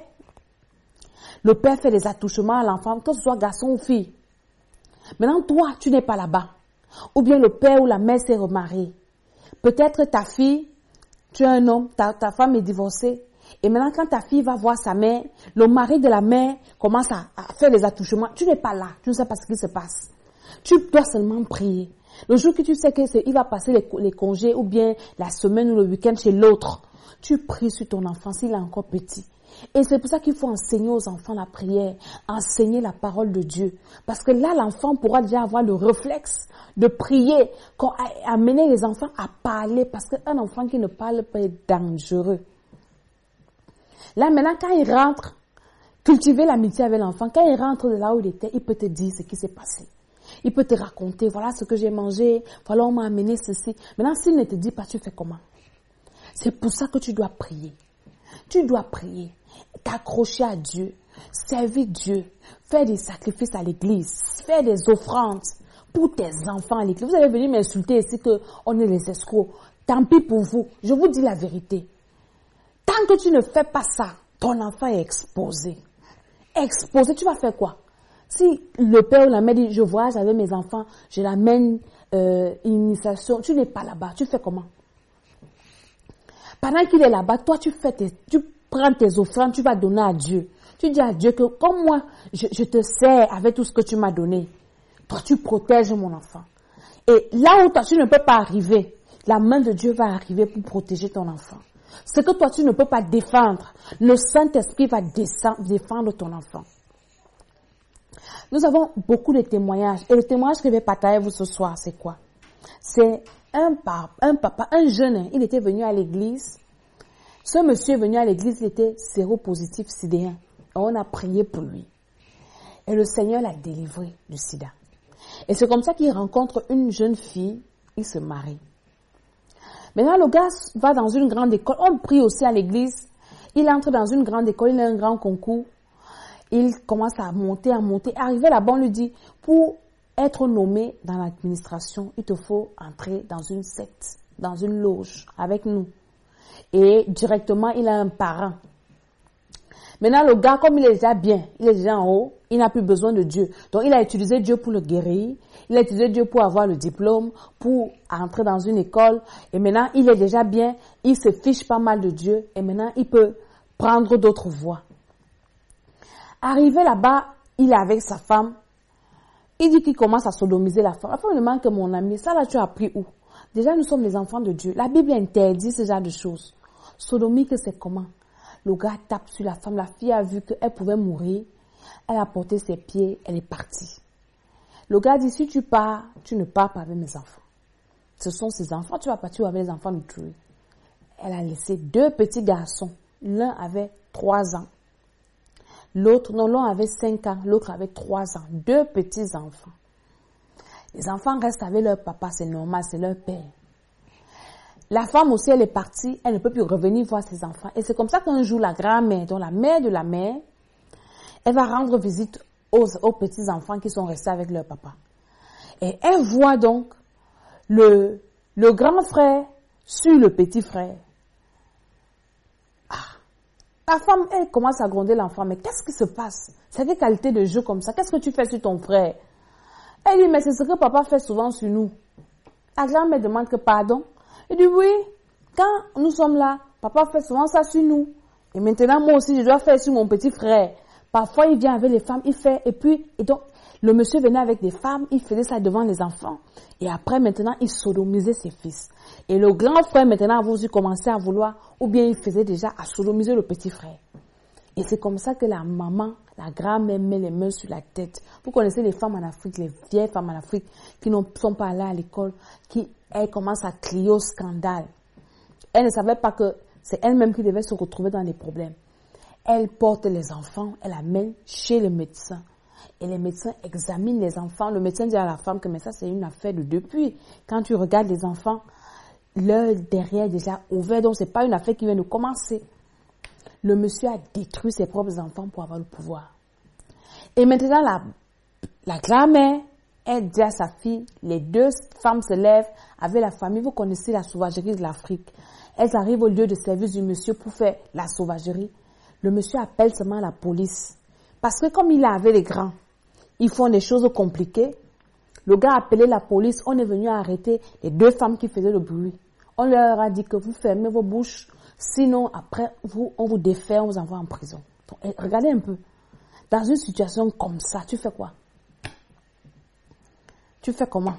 fait des attouchements à l'enfant, que ce soit garçon ou fille. Maintenant, toi, tu n'es pas là-bas. Ou bien le père ou la mère s'est remarié. Peut-être ta fille, tu es un homme, ta femme est divorcée. Et maintenant, quand ta fille va voir sa mère, le mari de la mère commence à faire des attouchements. Tu n'es pas là. Tu ne sais pas ce qui se passe. Tu dois seulement prier. Le jour que tu sais qu'il va passer les congés ou bien la semaine ou le week-end chez l'autre, tu pries sur ton enfant s'il est encore petit. Et c'est pour ça qu'il faut enseigner aux enfants la prière, enseigner la parole de Dieu. Parce que là, l'enfant pourra déjà avoir le réflexe de prier, amener les enfants à parler. Parce qu'un enfant qui ne parle pas est dangereux. Là, maintenant, quand il rentre, cultiver l'amitié avec l'enfant, quand il rentre de là où il était, il peut te dire ce qui s'est passé. Il peut te raconter, voilà ce que j'ai mangé, voilà on m'a amené ceci. Maintenant, s'il ne te dit pas, tu fais comment? C'est pour ça que tu dois prier. Tu dois prier, t'accrocher à Dieu, servir Dieu, faire des sacrifices à l'église, faire des offrandes pour tes enfants à l'église. Vous allez venir m'insulter ici qu'on est les escrocs. Tant pis pour vous, je vous dis la vérité. Tant que tu ne fais pas ça, ton enfant est exposé. Exposé, tu vas faire quoi? Si le père ou la mère dit, je voyage avec mes enfants, je l'amène initiation, tu n'es pas là-bas, tu fais comment? Pendant qu'il est là-bas, toi, tu prends tes offrandes, tu vas donner à Dieu. Tu dis à Dieu que, comme moi, je te sers avec tout ce que tu m'as donné. Toi, tu protèges mon enfant. Et là où toi, tu ne peux pas arriver, la main de Dieu va arriver pour protéger ton enfant. Ce que toi, tu ne peux pas défendre, le Saint-Esprit va défendre ton enfant. Nous avons beaucoup de témoignages. Et le témoignage que je vais partager avec vous ce soir, c'est quoi? C'est un papa, un jeune, il était venu à l'église. Ce monsieur est venu à l'église, il était séropositif sidéen. On a prié pour lui. Et le Seigneur l'a délivré du sida. Et c'est comme ça qu'il rencontre une jeune fille, il se marie. Maintenant, le gars va dans une grande école. On prie aussi à l'église. Il entre dans une grande école, il a un grand concours. Il commence à monter. Arrivé là-bas, on lui dit, pour être nommé dans l'administration, il te faut entrer dans une secte, dans une loge avec nous. Et directement, il a un parent. Maintenant, le gars, comme il est déjà bien, il est déjà en haut, il n'a plus besoin de Dieu. Donc, il a utilisé Dieu pour le guérir. Il a utilisé Dieu pour avoir le diplôme, pour entrer dans une école. Et maintenant, il est déjà bien. Il se fiche pas mal de Dieu. Et maintenant, il peut prendre d'autres voies. Arrivé là-bas, il est avec sa femme. Il dit qu'il commence à sodomiser la femme. La femme lui demande que mon ami, ça là, tu as appris où? Déjà, nous sommes les enfants de Dieu. La Bible interdit ce genre de choses. Sodomie, que c'est comment? Le gars tape sur la femme. La fille a vu qu'elle pouvait mourir. Elle a porté ses pieds. Elle est partie. Le gars dit, si tu pars, tu ne pars pas avec mes enfants. Ce sont ses enfants. Tu vas partir avec les enfants de Dieu. Elle a laissé 2 petits garçons. L'un avait 3 ans. L'un avait 5 ans. L'autre avait 3 ans. 2 petits enfants. Les enfants restent avec leur papa. C'est normal. C'est leur père. La femme aussi, elle est partie, elle ne peut plus revenir voir ses enfants. Et c'est comme ça qu'un jour, la grand-mère, donc la mère de la mère, elle va rendre visite aux petits-enfants qui sont restés avec leur papa. Et elle voit donc le grand frère sur le petit frère. La femme, elle commence à gronder l'enfant. Mais qu'est-ce qui se passe? C'est quelle qualité de jeu comme ça? Qu'est-ce que tu fais sur ton frère? Elle dit, mais c'est ce que papa fait souvent sur nous. La grand-mère demande que pardon. Il dit oui, quand nous sommes là, papa fait souvent ça sur nous. Et maintenant, moi aussi, je dois faire sur mon petit frère. Parfois, il vient avec les femmes, il fait, et donc, le monsieur venait avec des femmes, il faisait ça devant les enfants. Et après, maintenant, il sodomisait ses fils. Et le grand frère, maintenant, a voulu commencer à vouloir, ou bien il faisait déjà à sodomiser le petit frère. Et c'est comme ça que la maman, la grand-mère met les mains sur la tête. Vous connaissez les femmes en Afrique, les vieilles femmes en Afrique, qui ne sont pas allées à l'école, elle commence à crier au scandale. Elle ne savait pas que c'est elle-même qui devait se retrouver dans des problèmes. Elle porte les enfants, elle amène chez le médecin. Et les médecins examinent les enfants. Le médecin dit à la femme que mais ça c'est une affaire de depuis. Quand tu regardes les enfants, leur derrière est déjà ouvert, donc c'est pas une affaire qui vient de commencer. Le monsieur a détruit ses propres enfants pour avoir le pouvoir. Et maintenant la grand-mère, elle dit à sa fille, les 2 femmes se lèvent avec la famille. Vous connaissez la sauvagerie de l'Afrique. Elles arrivent au lieu de service du monsieur pour faire la sauvagerie. Le monsieur appelle seulement la police. Parce que comme il est avec les grands, ils font des choses compliquées. Le gars a appelé la police. On est venu arrêter les 2 femmes qui faisaient le bruit. On leur a dit que vous fermez vos bouches. Sinon, après, on vous défait, on vous envoie en prison. Donc, regardez un peu. Dans une situation comme ça, tu fais quoi? Tu fais comment?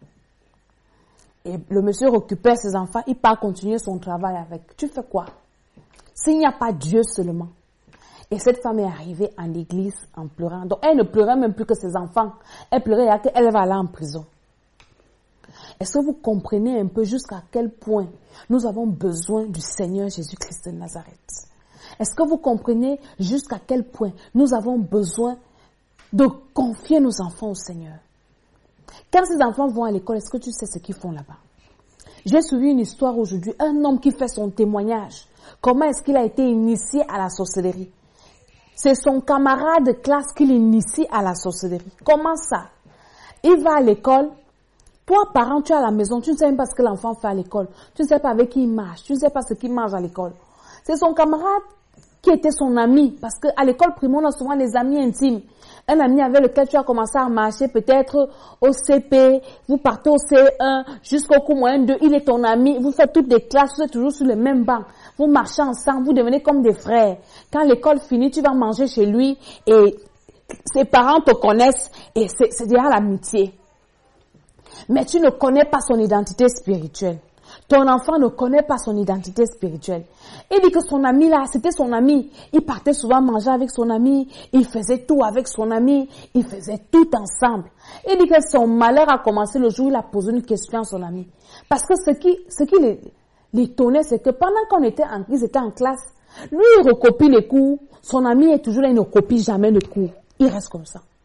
Et le monsieur récupère ses enfants, il part continuer son travail avec. Tu fais quoi? S'il n'y a pas Dieu seulement. Et cette femme est arrivée en église en pleurant. Donc elle ne pleurait même plus que ses enfants. Elle pleurait qu'elle va aller en prison. Est-ce que vous comprenez un peu jusqu'à quel point nous avons besoin du Seigneur Jésus-Christ de Nazareth? Est-ce que vous comprenez jusqu'à quel point nous avons besoin de confier nos enfants au Seigneur? Quand ces enfants vont à l'école, est-ce que tu sais ce qu'ils font là-bas? J'ai suivi une histoire aujourd'hui, un homme qui fait son témoignage. Comment est-ce qu'il a été initié à la sorcellerie? C'est son camarade de classe qui l'initie à la sorcellerie. Comment ça? Il va à l'école. Toi, parent, tu es à la maison, tu ne sais même pas ce que l'enfant fait à l'école. Tu ne sais pas avec qui il marche. Tu ne sais pas ce qu'il mange à l'école. C'est son camarade qui était son ami. Parce qu'à l'école primaire, on a souvent les amis intimes. Un ami avec lequel tu as commencé à marcher peut-être au CP, vous partez au CE1 jusqu'au cours moyen 2, il est ton ami, vous faites toutes les classes, vous êtes toujours sur le même banc. Vous marchez ensemble, vous devenez comme des frères. Quand l'école finit, tu vas manger chez lui et ses parents te connaissent et c'est déjà l'amitié. Mais tu ne connais pas son identité spirituelle. Ton enfant ne connaît pas son identité spirituelle. Il dit que son ami là, c'était son ami. Il partait souvent manger avec son ami. Il faisait tout avec son ami. Il faisait tout ensemble. Il dit que son malheur a commencé le jour où il a posé une question à son ami. Parce que ce qui l'étonnait, c'est que pendant qu'ils étaient en classe, lui il recopie les cours. Son ami est toujours là, il ne copie jamais le cours. Il reste comme ça.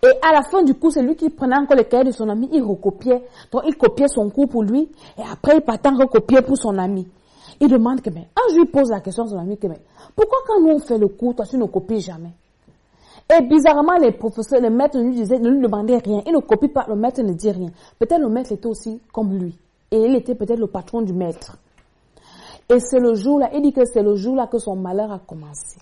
Et à la fin du cours, c'est lui qui prenait encore le cahier de son ami, il recopiait. Donc, il copiait son cours pour lui, et après, il partait recopier pour son ami. Il demande que, mais, un jour, il pose la question à son ami que, mais, pourquoi quand nous on fait le cours, toi, tu ne copies jamais? Et bizarrement, les professeurs, les maîtres lui disaient, ne lui demandaient rien. Il ne copie pas, le maître ne dit rien. Peut-être le maître était aussi comme lui. Et il était peut-être le patron du maître. Et c'est le jour-là, il dit que c'est le jour-là que son malheur a commencé.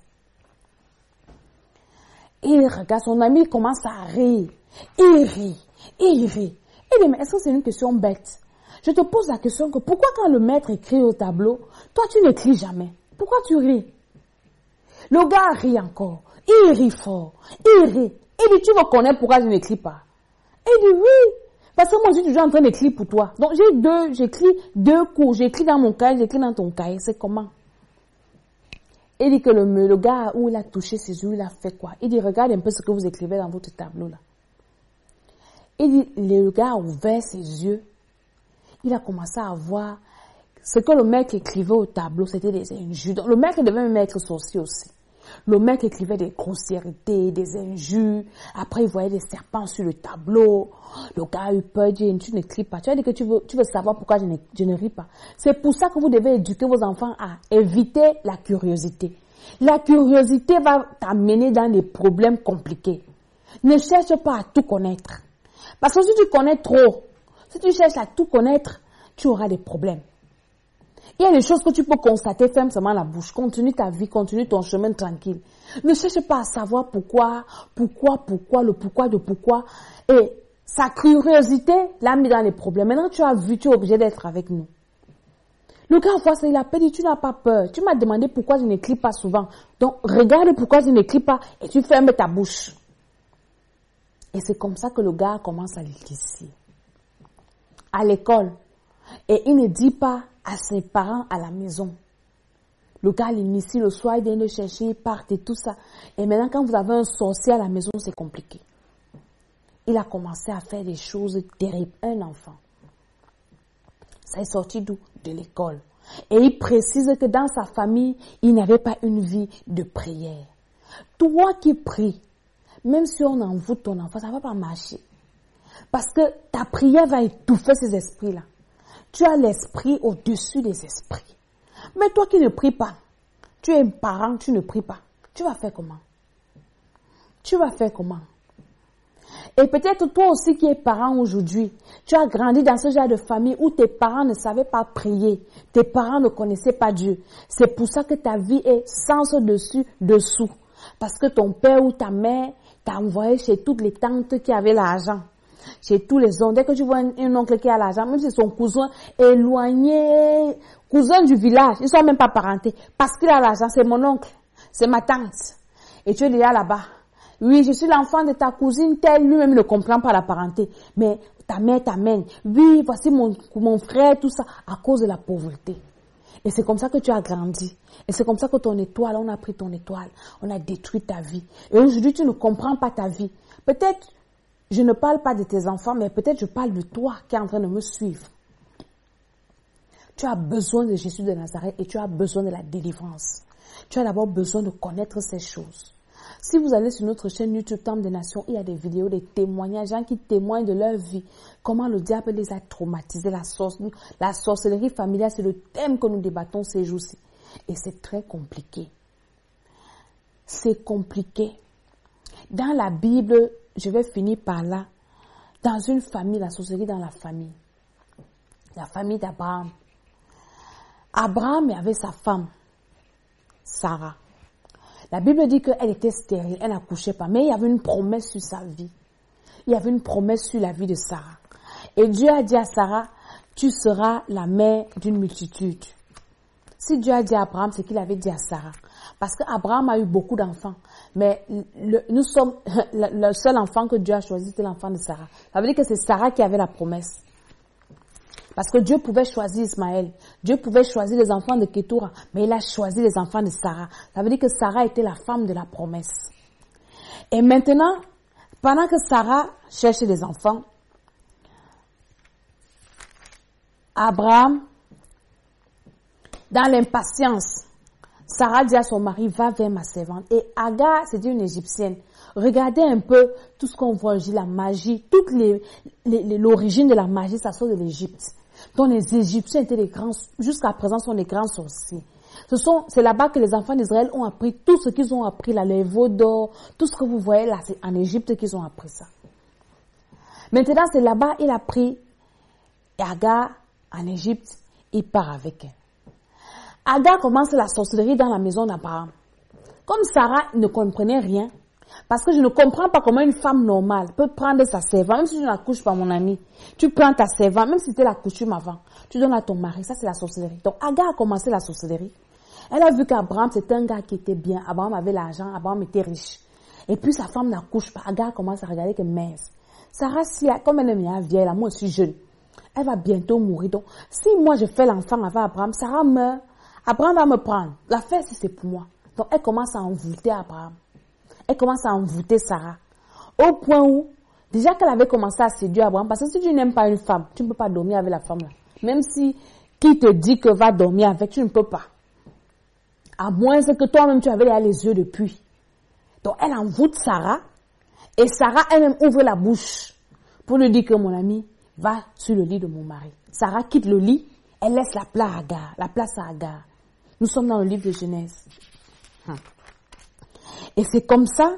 Il regarde, son ami commence à rire. Il rit. Il dit, mais est-ce que c'est une question bête? Je te pose la question que pourquoi quand le maître écrit au tableau, toi tu n'écris jamais? Pourquoi tu ris? Le gars rit encore. Il rit fort. Il rit. Il dit, tu me connais pourquoi je n'écris pas? Il dit, oui. Parce que moi, je suis toujours en train d'écrire pour toi. Donc, j'écris 2 cours. J'écris dans mon cahier, j'écris dans ton cahier. C'est comment? Il dit que le gars où il a touché ses yeux, il a fait quoi? Il dit, regarde un peu ce que vous écrivez dans votre tableau là. Il dit, le gars a ouvert ses yeux. Il a commencé à voir ce que le mec écrivait au tableau, c'était des injures. Donc, le mec devait même être sorcier aussi. Le mec écrivait des grossièretés, des injures. Après, il voyait des serpents sur le tableau. Le gars a eu peur, il dit, tu n'écris pas. Tu as dit que tu veux savoir pourquoi je ne ris pas. C'est pour ça que vous devez éduquer vos enfants à éviter la curiosité. La curiosité va t'amener dans des problèmes compliqués. Ne cherche pas à tout connaître. Parce que si tu connais trop, si tu cherches à tout connaître, tu auras des problèmes. Il y a des choses que tu peux constater, ferme seulement la bouche, continue ta vie, continue ton chemin tranquille. Ne cherche pas à savoir pourquoi, le pourquoi de pourquoi. Et sa curiosité l'a mis dans les problèmes. Maintenant, tu as vu, tu es obligé d'être avec nous. Le gars, voit ça, il a dit, tu n'as pas peur. Tu m'as demandé pourquoi je n'écris pas souvent. Donc, regarde pourquoi je n'écris pas et tu fermes ta bouche. Et c'est comme ça que le gars commence à l'initier. À l'école. Et il ne dit pas à ses parents à la maison. Le gars l'initie le soir, il vient le chercher, il part et tout ça. Et maintenant, quand vous avez un sorcier à la maison, c'est compliqué. Il a commencé à faire des choses terribles. Un enfant. Ça est sorti d'où? De l'école. Et il précise que dans sa famille, il n'avait pas une vie de prière. Toi qui pries, même si on envoûte ton enfant, ça ne va pas marcher. Parce que ta prière va étouffer ces esprits-là. Tu as l'esprit au-dessus des esprits. Mais toi qui ne pries pas, tu es un parent, tu ne pries pas. Tu vas faire comment? Tu vas faire comment? Et peut-être toi aussi qui es parent aujourd'hui, tu as grandi dans ce genre de famille où tes parents ne savaient pas prier. Tes parents ne connaissaient pas Dieu. C'est pour ça que ta vie est sens dessus, dessous. Parce que ton père ou ta mère t'a envoyé chez toutes les tantes qui avaient l'argent. Chez tous les oncles. Dès que tu vois un oncle qui a l'argent, même si c'est son cousin éloigné, cousin du village, ils sont même pas parentés. Parce qu'il a l'argent, c'est mon oncle, c'est ma tante. Et tu es déjà là-bas. Oui, je suis l'enfant de ta cousine telle, lui-même ne comprend pas la parenté. Mais ta mère t'amène. Oui, voici mon frère, tout ça, à cause de la pauvreté. Et c'est comme ça que tu as grandi. Et c'est comme ça que ton étoile, on a pris ton étoile. On a détruit ta vie. Et aujourd'hui, tu ne comprends pas ta vie. Peut-être, je ne parle pas de tes enfants, mais peut-être je parle de toi qui est en train de me suivre. Tu as besoin de Jésus de Nazareth et tu as besoin de la délivrance. Tu as d'abord besoin de connaître ces choses. Si vous allez sur notre chaîne YouTube Temple des Nations, il y a des vidéos, des témoignages, gens qui témoignent de leur vie, comment le diable les a traumatisés, la sorcellerie familiale, c'est le thème que nous débattons ces jours-ci. Et c'est très compliqué. C'est compliqué. Dans la Bible, je vais finir par là, dans une famille, la sorcellerie dans la famille d'Abraham. Abraham avait sa femme, Sarah. La Bible dit qu'elle était stérile, elle n'accouchait pas, mais il y avait une promesse sur sa vie. Il y avait une promesse sur la vie de Sarah. Et Dieu a dit à Sarah, tu seras la mère d'une multitude. Si Dieu a dit à Abraham, c'est qu'il avait dit à Sarah. Parce qu'Abraham a eu beaucoup d'enfants, mais nous sommes le seul enfant que Dieu a choisi, c'est l'enfant de Sarah. Ça veut dire que c'est Sarah qui avait la promesse. Parce que Dieu pouvait choisir Ismaël. Dieu pouvait choisir les enfants de Ketura, mais il a choisi les enfants de Sarah. Ça veut dire que Sarah était la femme de la promesse. Et maintenant, pendant que Sarah cherchait des enfants, Abraham, dans l'impatience, Sarah dit à son mari, va vers ma servante. Et Agar, c'était une Égyptienne. Regardez un peu tout ce qu'on voit, la magie, toute l'origine de la magie, ça sort de l'Égypte. Donc les Égyptiens étaient les grands, jusqu'à présent sont les grands sorciers. C'est là-bas que les enfants d'Israël ont appris tout ce qu'ils ont appris là, les veaux d'or, tout ce que vous voyez là, c'est en Égypte qu'ils ont appris ça. Maintenant, c'est là-bas, il a pris Agar en Égypte, il part avec elle. Agar commence la sorcellerie dans la maison d'Abraham. Comme Sarah ne comprenait rien, parce que je ne comprends pas comment une femme normale peut prendre sa servante, même si tu n'accouches pas, mon ami, tu prends ta servante, même si c'était la coutume avant, tu donnes à ton mari, ça c'est la sorcellerie. Donc Agar a commencé la sorcellerie. Elle a vu qu'Abraham c'était un gars qui était bien, Abraham avait l'argent, Abraham était riche. Et puis sa femme n'accouche pas, Agar commence à regarder que mince. Sarah, comme elle est vieille, là, moi je suis jeune, elle va bientôt mourir. Donc si moi je fais l'enfant avant Abraham, Sarah meurt, Abraham va me prendre. L'affaire si c'est pour moi. Donc elle commence à envoûter Abraham. Elle commence à envoûter Sarah. Au point où, déjà qu'elle avait commencé à séduire Abraham, parce que si tu n'aimes pas une femme, tu ne peux pas dormir avec la femme là. Même si qui te dit que va dormir avec, tu ne peux pas. À moins que toi-même tu avais les yeux depuis. Donc elle envoûte Sarah. Et Sarah elle-même ouvre la bouche pour lui dire que mon ami va sur le lit de mon mari. Sarah quitte le lit, elle laisse la place à Agar. Nous sommes dans le livre de Genèse. Et c'est comme ça,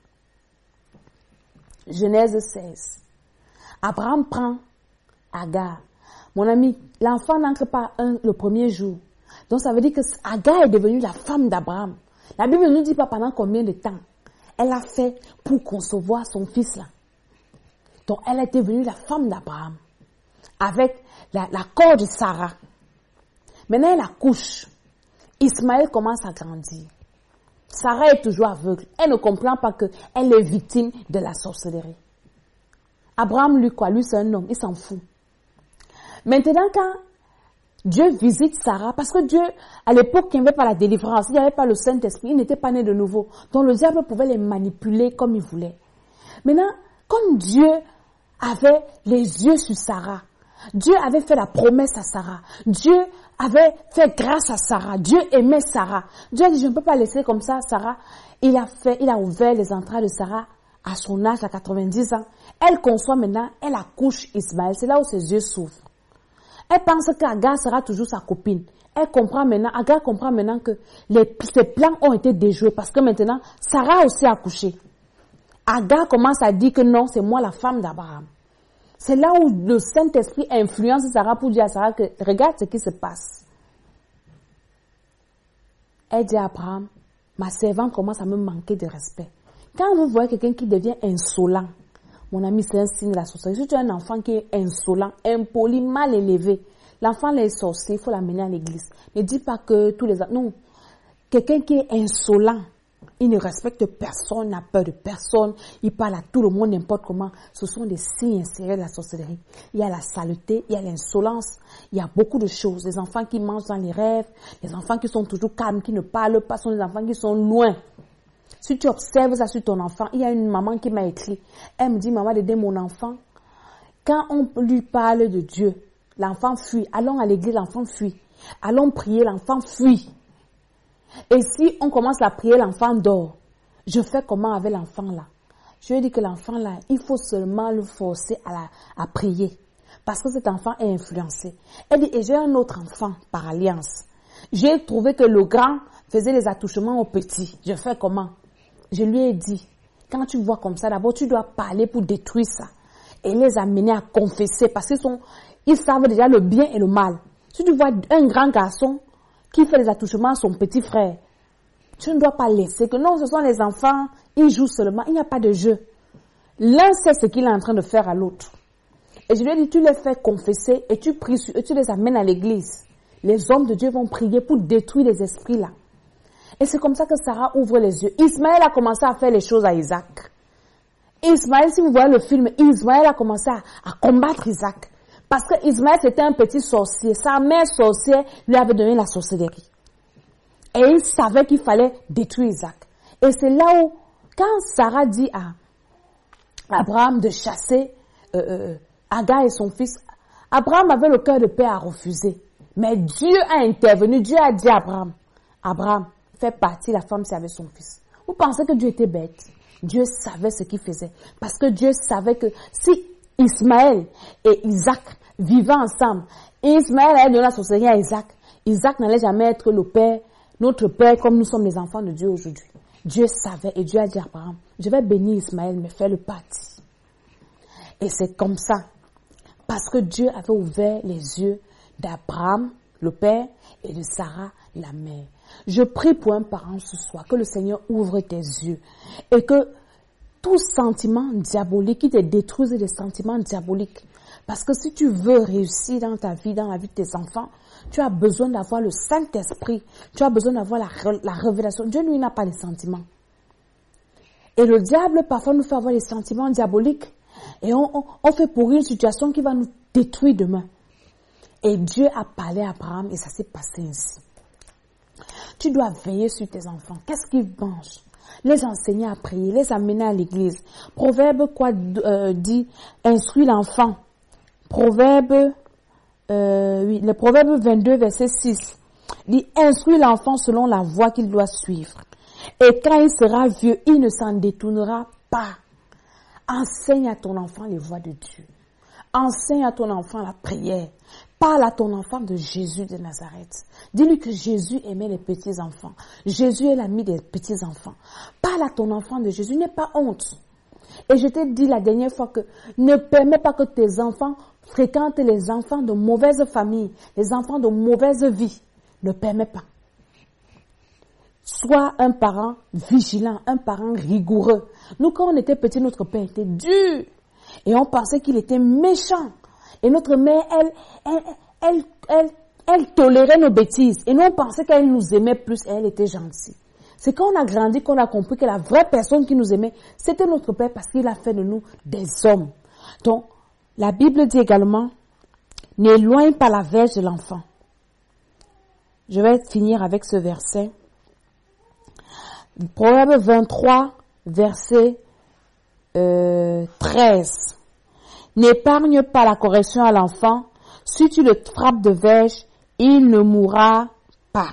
Genèse 16. Abraham prend Agar. Mon ami, l'enfant n'entre pas le premier jour. Donc ça veut dire que Agar est devenue la femme d'Abraham. La Bible ne nous dit pas pendant combien de temps elle a fait pour concevoir son fils là. Donc elle est devenue la femme d'Abraham. Avec l'accord de Sarah. Maintenant elle accouche. Ismaël commence à grandir. Sarah est toujours aveugle. Elle ne comprend pas qu'elle est victime de la sorcellerie. Abraham, lui, c'est un homme, il s'en fout. Maintenant, quand Dieu visite Sarah, parce que Dieu, à l'époque, il n'y avait pas la délivrance, il n'y avait pas le Saint-Esprit, il n'était pas né de nouveau. Donc le diable pouvait les manipuler comme il voulait. Maintenant, comme Dieu avait les yeux sur Sarah, Dieu avait fait la promesse à Sarah. Dieu avait fait grâce à Sarah. Dieu aimait Sarah. Dieu a dit, je ne peux pas laisser comme ça Sarah. Il a ouvert les entrailles de Sarah à son âge, à 90 ans. Elle conçoit maintenant, elle accouche Ismaël. C'est là où ses yeux s'ouvrent. Elle pense qu'Agar sera toujours sa copine. Agar comprend maintenant que ses plans ont été déjoués parce que maintenant, Sarah a aussi accouché. Agar commence à dire que non, c'est moi la femme d'Abraham. C'est là où le Saint-Esprit influence Sarah pour dire à Sarah que regarde ce qui se passe. Elle dit à Abraham, ma servante commence à me manquer de respect. Quand vous voyez quelqu'un qui devient insolent, mon ami, c'est un signe de la sorcellerie. Si tu as un enfant qui est insolent, impoli, mal élevé, l'enfant est sorcier, il faut l'amener à l'église. Ne dis pas que tous les... Non, quelqu'un qui est insolent, il ne respecte personne, n'a peur de personne, il parle à tout le monde n'importe comment. Ce sont des signes insérés de la sorcellerie. Il y a la saleté, il y a l'insolence, il y a beaucoup de choses. Les enfants qui mangent dans les rêves, les enfants qui sont toujours calmes, qui ne parlent pas, sont des enfants qui sont loin. Si tu observes ça sur ton enfant, il y a une maman qui m'a écrit. Elle me dit, maman, d'aider mon enfant. Quand on lui parle de Dieu, l'enfant fuit. Allons à l'église, l'enfant fuit. Allons prier, l'enfant fuit. Et si on commence à prier, l'enfant dort. Je fais comment avec l'enfant là? Je lui ai dit que l'enfant là, il faut seulement le forcer à prier. Parce que cet enfant est influencé. Elle dit, et j'ai un autre enfant par alliance. J'ai trouvé que le grand faisait les attouchements au petit. Je fais comment? Je lui ai dit, quand tu vois comme ça, d'abord tu dois parler pour détruire ça. Et les amener à confesser parce qu'ils savent déjà le bien et le mal. Si tu vois un grand garçon qui fait les attouchements à son petit frère, tu ne dois pas laisser que non, ce sont les enfants, ils jouent seulement, il n'y a pas de jeu. L'un sait ce qu'il est en train de faire à l'autre. Et je lui ai dit, tu les fais confesser et tu pries et tu les amènes à l'église. Les hommes de Dieu vont prier pour détruire les esprits là. Et c'est comme ça que Sarah ouvre les yeux. Ismaël a commencé à faire les choses à Isaac. Ismaël, si vous voyez le film, Ismaël a commencé à combattre Isaac. Parce que Ismaël, c'était un petit sorcier. Sa mère sorcière lui avait donné la sorcellerie. Et il savait qu'il fallait détruire Isaac. Et c'est là où, quand Sarah dit à Abraham de chasser Agar et son fils, Abraham avait le cœur de paix à refuser. Mais Dieu a intervenu. Dieu a dit à Abraham, Abraham, fait partie, la femme, c'est avec son fils. Vous pensez que Dieu était bête? Dieu savait ce qu'il faisait. Parce que Dieu savait que si Ismaël et Isaac vivaient ensemble, et Ismaël allait donner la sorcellerie à Isaac, Isaac n'allait jamais être le père, notre père, comme nous sommes les enfants de Dieu aujourd'hui. Dieu savait et Dieu a dit à Abraham, je vais bénir Ismaël, mais fais le parti. Et c'est comme ça. Parce que Dieu avait ouvert les yeux d'Abraham, le père, et de Sarah, la mère. Je prie pour un parent ce soir, que le Seigneur ouvre tes yeux et que tout sentiment diabolique, qui te détruise des sentiments diaboliques. Parce que si tu veux réussir dans ta vie, dans la vie de tes enfants, tu as besoin d'avoir le Saint-Esprit, tu as besoin d'avoir la révélation. Dieu, lui, n'a pas les sentiments. Et le diable, parfois, nous fait avoir des sentiments diaboliques et on fait pourrir une situation qui va nous détruire demain. Et Dieu a parlé à Abraham et ça s'est passé ainsi. Tu dois veiller sur tes enfants. Qu'est-ce qu'ils mangent? Les enseigner à prier, les amener à l'église. Proverbe dit, instruis l'enfant. Le Proverbe 22, verset 6, dit, instruis l'enfant selon la voie qu'il doit suivre. Et quand il sera vieux, il ne s'en détournera pas. Enseigne à ton enfant les voies de Dieu. Enseigne à ton enfant la prière. Parle à ton enfant de Jésus de Nazareth. Dis-lui que Jésus aimait les petits enfants. Jésus est l'ami des petits enfants. Parle à ton enfant de Jésus. N'aie pas honte. Et je t'ai dit la dernière fois que ne permets pas que tes enfants fréquentent les enfants de mauvaise famille, les enfants de mauvaise vie. Ne permets pas. Sois un parent vigilant, un parent rigoureux. Nous, quand on était petits, notre père était dur. Et on pensait qu'il était méchant. Et notre mère, elle tolérait nos bêtises. Et nous, on pensait qu'elle nous aimait plus et elle était gentille. C'est quand on a grandi qu'on a compris que la vraie personne qui nous aimait, c'était notre père parce qu'il a fait de nous des hommes. Donc, la Bible dit également, n'éloigne pas la verge de l'enfant. Je vais finir avec ce verset. Proverbe 23, verset 13. N'épargne pas la correction à l'enfant. Si tu le frappes de verge, il ne mourra pas.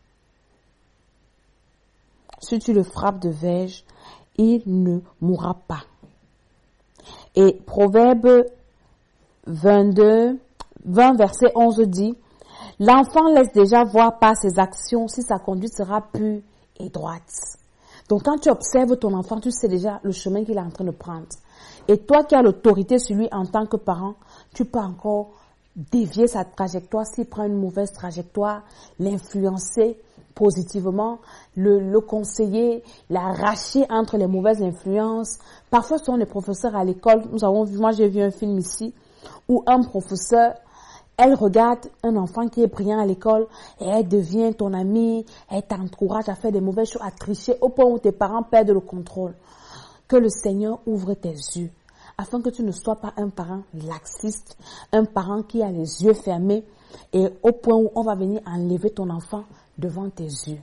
Si tu le frappes de verge, il ne mourra pas. Et Proverbe 20, verset 11 dit, l'enfant laisse déjà voir par ses actions si sa conduite sera pure et droite. Donc quand tu observes ton enfant, tu sais déjà le chemin qu'il est en train de prendre. Et toi qui as l'autorité sur lui en tant que parent, tu peux encore dévier sa trajectoire s'il prend une mauvaise trajectoire, l'influencer positivement, le conseiller, l'arracher entre les mauvaises influences. Parfois, ce sont les professeurs à l'école. Moi j'ai vu un film ici où un professeur, elle regarde un enfant qui est brillant à l'école et elle devient ton amie, elle t'encourage à faire des mauvaises choses, à tricher au point où tes parents perdent le contrôle. Que le Seigneur ouvre tes yeux afin que tu ne sois pas un parent laxiste, un parent qui a les yeux fermés et au point où on va venir enlever ton enfant devant tes yeux.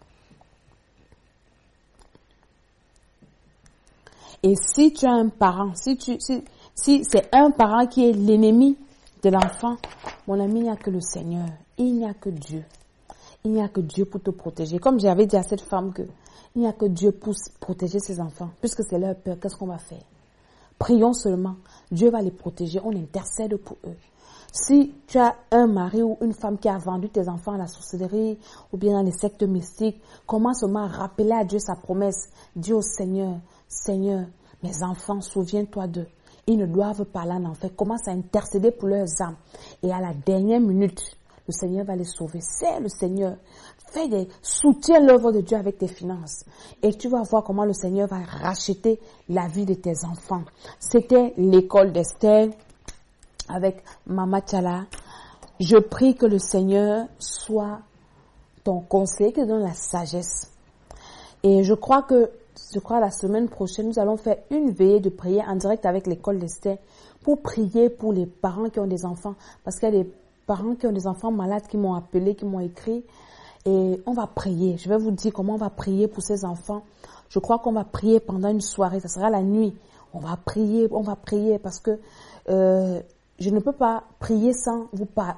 Et si tu as un parent, si c'est un parent qui est l'ennemi de l'enfant, mon ami, il n'y a que le Seigneur, il n'y a que Dieu. Il n'y a que Dieu pour te protéger. Comme j'avais dit à cette femme que il n'y a que Dieu pour protéger ses enfants. Puisque c'est leur peur, qu'est-ce qu'on va faire? Prions seulement. Dieu va les protéger. On intercède pour eux. Si tu as un mari ou une femme qui a vendu tes enfants à la sorcellerie ou bien dans les sectes mystiques, commence seulement à rappeler à Dieu sa promesse. Dis au Seigneur, Seigneur, mes enfants, souviens-toi d'eux. Ils ne doivent pas aller en enfer. Commence à intercéder pour leurs âmes. Et à la dernière minute, le Seigneur va les sauver. C'est le Seigneur. Soutiens l'œuvre de Dieu avec tes finances. Et tu vas voir comment le Seigneur va racheter la vie de tes enfants. C'était l'école d'Esther avec Mama Tchala. Je prie que le Seigneur soit ton conseiller, qu'il donne la sagesse. Et je crois la semaine prochaine, nous allons faire une veillée de prière en direct avec l'école d'Esther pour prier pour les parents qui ont des enfants. Parce qu'il y a des parents qui ont des enfants malades qui m'ont appelé, qui m'ont écrit. Et on va prier. Je vais vous dire comment on va prier pour ces enfants. Je crois qu'on va prier pendant une soirée. Ça sera la nuit. On va prier parce que je ne peux pas prier sans vous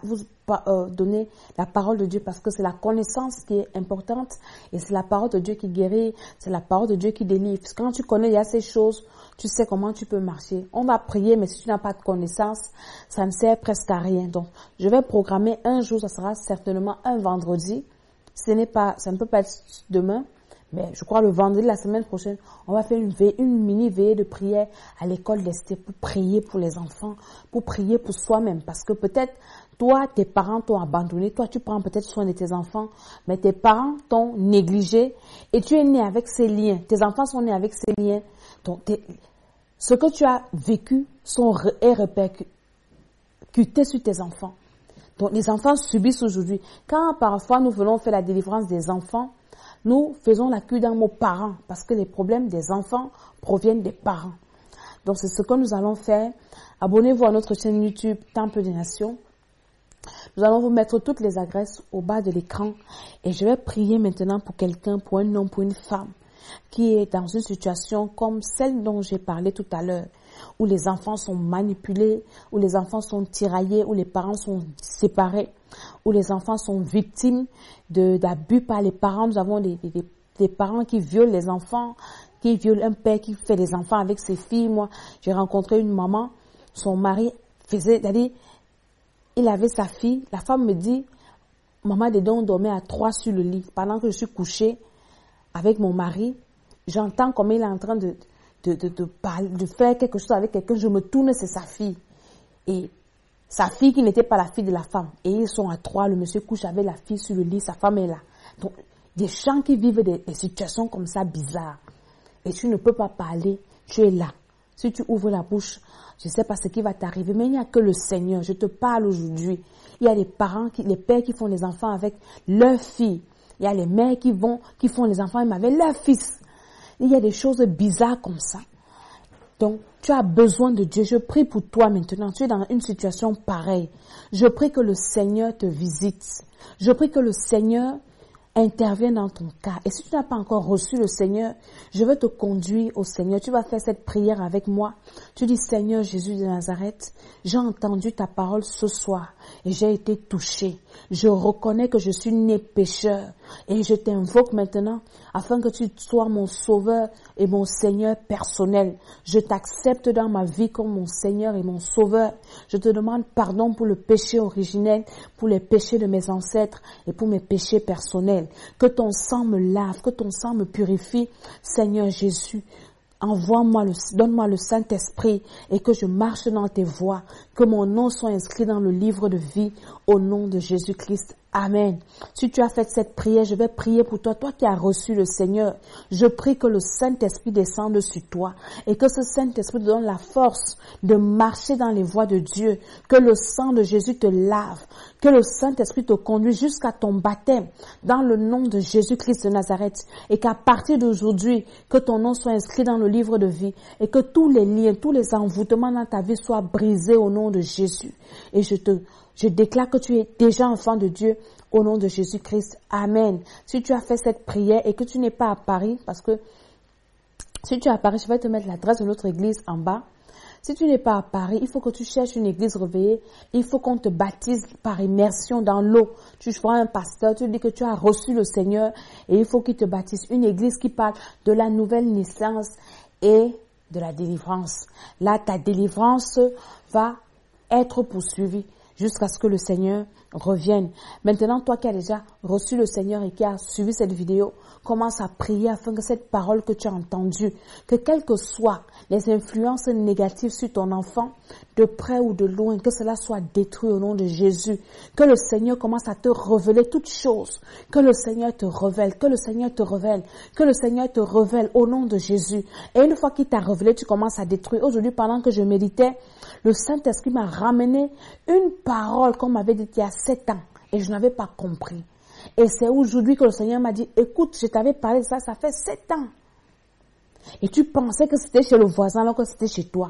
donner la parole de Dieu parce que c'est la connaissance qui est importante et c'est la parole de Dieu qui guérit, c'est la parole de Dieu qui délivre. Parce que quand tu connais, il y a ces choses, tu sais comment tu peux marcher. On va prier, mais si tu n'as pas de connaissance, ça ne sert presque à rien. Donc, je vais programmer un jour, ça sera certainement un vendredi. Ça ne peut pas être demain. Mais je crois le vendredi de la semaine prochaine, on va faire une mini veillée de prière à l'école d'Esther pour prier pour les enfants, pour prier pour soi-même. Parce que peut-être, toi, tes parents t'ont abandonné, toi, tu prends peut-être soin de tes enfants, mais tes parents t'ont négligé et tu es né avec ces liens. Tes enfants sont nés avec ces liens. Donc, ce que tu as vécu est répercuté sur tes enfants. Donc, les enfants subissent aujourd'hui. Quand parfois nous voulons faire la délivrance des enfants, nous faisons la queue dans nos parents parce que les problèmes des enfants proviennent des parents. Donc, c'est ce que nous allons faire. Abonnez-vous à notre chaîne YouTube Temple des Nations. Nous allons vous mettre toutes les adresses au bas de l'écran et je vais prier maintenant pour quelqu'un, pour un homme, pour une femme qui est dans une situation comme celle dont j'ai parlé tout à l'heure, où les enfants sont manipulés, où les enfants sont tiraillés, où les parents sont séparés, où les enfants sont victimes d'abus par les parents. Nous avons des parents qui violent les enfants, qui violent un père qui fait des enfants avec ses filles. Moi, j'ai rencontré une maman, son mari c'est-à-dire, il avait sa fille, la femme me dit, maman, dedans, on dormait à 3 sur le lit. Pendant que je suis couchée avec mon mari, j'entends comme il est en train de faire quelque chose avec quelqu'un, je me tourne, c'est sa fille. Et sa fille qui n'était pas la fille de la femme. Et ils sont à 3, le monsieur couche avec la fille sur le lit, sa femme est là. Donc, des gens qui vivent des situations comme ça bizarres. Et tu ne peux pas parler, tu es là. Si tu ouvres la bouche, je ne sais pas ce qui va t'arriver, mais il n'y a que le Seigneur. Je te parle aujourd'hui. Il y a les parents, les pères qui font les enfants avec leurs filles. Il y a les mères qui font les enfants même avec leurs fils. Il y a des choses bizarres comme ça. Donc, tu as besoin de Dieu. Je prie pour toi maintenant. Tu es dans une situation pareille. Je prie que le Seigneur te visite. Je prie que le Seigneur intervienne dans ton cas. Et si tu n'as pas encore reçu le Seigneur, je veux te conduire au Seigneur. Tu vas faire cette prière avec moi. Tu dis, Seigneur Jésus de Nazareth, j'ai entendu ta parole ce soir et j'ai été touché. Je reconnais que je suis né pécheur et je t'invoque maintenant afin que tu sois mon sauveur et mon Seigneur personnel. Je t'accepte dans ma vie comme mon Seigneur et mon sauveur. Je te demande pardon pour le péché originel, pour les péchés de mes ancêtres et pour mes péchés personnels. Que ton sang me lave, que ton sang me purifie. Seigneur Jésus, donne-moi le Saint-Esprit et que je marche dans tes voies. Que mon nom soit inscrit dans le livre de vie au nom de Jésus-Christ. Amen. Si tu as fait cette prière, je vais prier pour toi, toi qui as reçu le Seigneur. Je prie que le Saint-Esprit descende sur toi et que ce Saint-Esprit te donne la force de marcher dans les voies de Dieu. Que le sang de Jésus te lave. Que le Saint-Esprit te conduise jusqu'à ton baptême dans le nom de Jésus-Christ de Nazareth. Et qu'à partir d'aujourd'hui, que ton nom soit inscrit dans le livre de vie et que tous les liens, tous les envoûtements dans ta vie soient brisés au nom de Jésus. Et je déclare que tu es déjà enfant de Dieu au nom de Jésus-Christ. Amen. Si tu as fait cette prière et que tu n'es pas à Paris, parce que si tu es à Paris, je vais te mettre l'adresse de notre église en bas. Si tu n'es pas à Paris, il faut que tu cherches une église réveillée. Il faut qu'on te baptise par immersion dans l'eau. Tu vois un pasteur, tu dis que tu as reçu le Seigneur et il faut qu'il te baptise. Une église qui parle de la nouvelle naissance et de la délivrance. Là, ta délivrance va être poursuivie jusqu'à ce que le Seigneur revienne. Maintenant, toi qui as déjà reçu le Seigneur et qui as suivi cette vidéo, commence à prier afin que cette parole que tu as entendue, que quelles que soient les influences négatives sur ton enfant, de près ou de loin, que cela soit détruit au nom de Jésus. Que le Seigneur commence à te révéler toutes choses. Que le Seigneur te révèle, que le Seigneur te révèle, que le Seigneur te révèle au nom de Jésus. Et une fois qu'il t'a révélé, tu commences à détruire. Aujourd'hui, pendant que je méditais, le Saint-Esprit m'a ramené une parole qu'on m'avait dit il y a 7 ans et je n'avais pas compris. Et c'est aujourd'hui que le Seigneur m'a dit, écoute, je t'avais parlé de ça, ça fait 7 ans. Et tu pensais que c'était chez le voisin alors que c'était chez toi.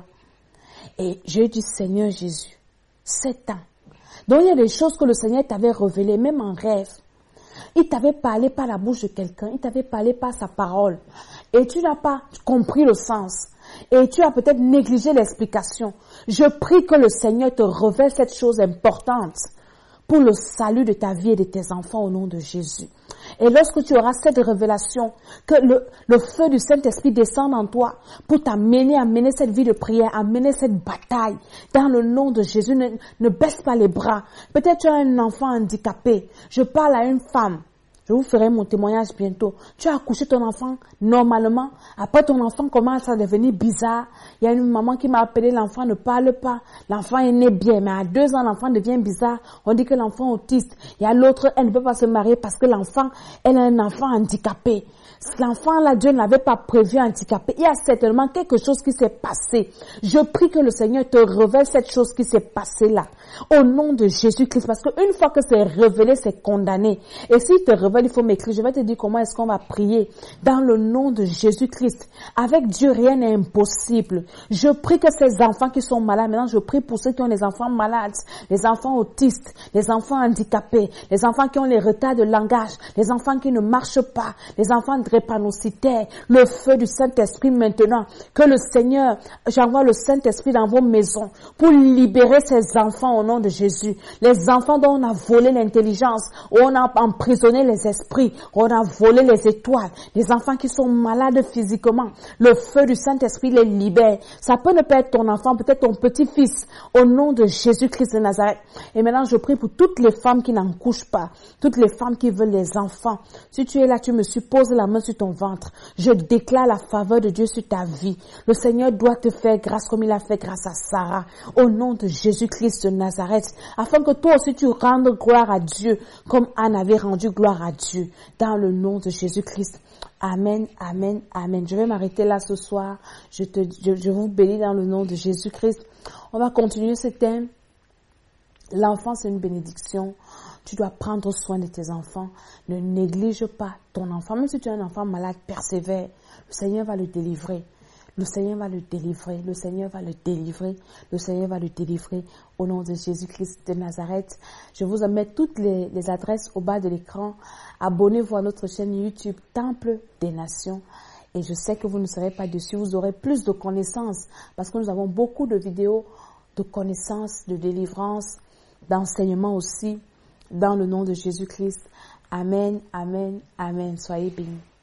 Et j'ai dit, Seigneur Jésus, 7 ans. Donc il y a des choses que le Seigneur t'avait révélées, même en rêve. Il t'avait parlé par la bouche de quelqu'un, il t'avait parlé par sa parole. Et tu n'as pas compris le sens. Et tu as peut-être négligé l'explication. Je prie que le Seigneur te révèle cette chose importante pour le salut de ta vie et de tes enfants au nom de Jésus. Et lorsque tu auras cette révélation, que le feu du Saint-Esprit descende en toi pour t'amener à mener cette vie de prière, à mener cette bataille. Dans le nom de Jésus, ne baisse pas les bras. Peut-être tu as un enfant handicapé. Je parle à une femme. Je vous ferai mon témoignage bientôt. Tu as accouché ton enfant normalement. Après, ton enfant commence à devenir bizarre. Il y a une maman qui m'a appelé, l'enfant ne parle pas. L'enfant est né bien, mais à 2 ans, l'enfant devient bizarre. On dit que l'enfant est autiste. Il y a l'autre, elle ne peut pas se marier parce que l'enfant, elle a un enfant handicapé. L'enfant là, Dieu ne l'avait pas prévu handicapé. Il y a certainement quelque chose qui s'est passé. Je prie que le Seigneur te révèle cette chose qui s'est passée là. Au nom de Jésus-Christ. Parce qu'une fois que c'est révélé, c'est condamné. Et s'il te révèle, il faut m'écrire. Je vais te dire comment est-ce qu'on va prier. Dans le nom de Jésus-Christ. Avec Dieu, rien n'est impossible. Je prie que ces enfants qui sont malades, maintenant je prie pour ceux qui ont des enfants malades, les enfants autistes, les enfants handicapés, les enfants qui ont les retards de langage, les enfants qui ne marchent pas, les enfants drépanocytaires, le feu du Saint-Esprit maintenant. Que le Seigneur, j'envoie le Saint-Esprit dans vos maisons pour libérer ces enfants au nom de Jésus. Les enfants dont on a volé l'intelligence, où on a emprisonné les esprits, où on a volé les étoiles, les enfants qui sont malades physiquement, le feu du Saint-Esprit les libère. Ça peut ne pas être ton enfant, peut-être ton petit-fils, au nom de Jésus-Christ de Nazareth. Et maintenant, je prie pour toutes les femmes qui n'en couchent pas, toutes les femmes qui veulent les enfants. Si tu es là, tu me supposes la main sur ton ventre. Je déclare la faveur de Dieu sur ta vie. Le Seigneur doit te faire grâce comme il a fait grâce à Sarah, au nom de Jésus-Christ de Nazareth, afin que toi aussi tu rendes gloire à Dieu, comme Anne avait rendu gloire à Dieu, dans le nom de Jésus-Christ. Amen, amen, amen. Je vais m'arrêter là ce soir. Je vous bénis dans le nom de Jésus-Christ. On va continuer ce thème. L'enfant, c'est une bénédiction. Tu dois prendre soin de tes enfants. Ne néglige pas ton enfant. Même si tu as un enfant malade, persévère. Le Seigneur va le délivrer. Le Seigneur va le délivrer. Le Seigneur va le délivrer. Le Seigneur va le délivrer. Au nom de Jésus-Christ de Nazareth. Je vous en mets toutes les adresses au bas de l'écran. Abonnez-vous à notre chaîne YouTube Temple des Nations. Et je sais que vous ne serez pas déçus. Vous aurez plus de connaissances. Parce que nous avons beaucoup de vidéos de connaissances, de délivrance, d'enseignement aussi. Dans le nom de Jésus-Christ. Amen, amen, amen. Soyez bénis.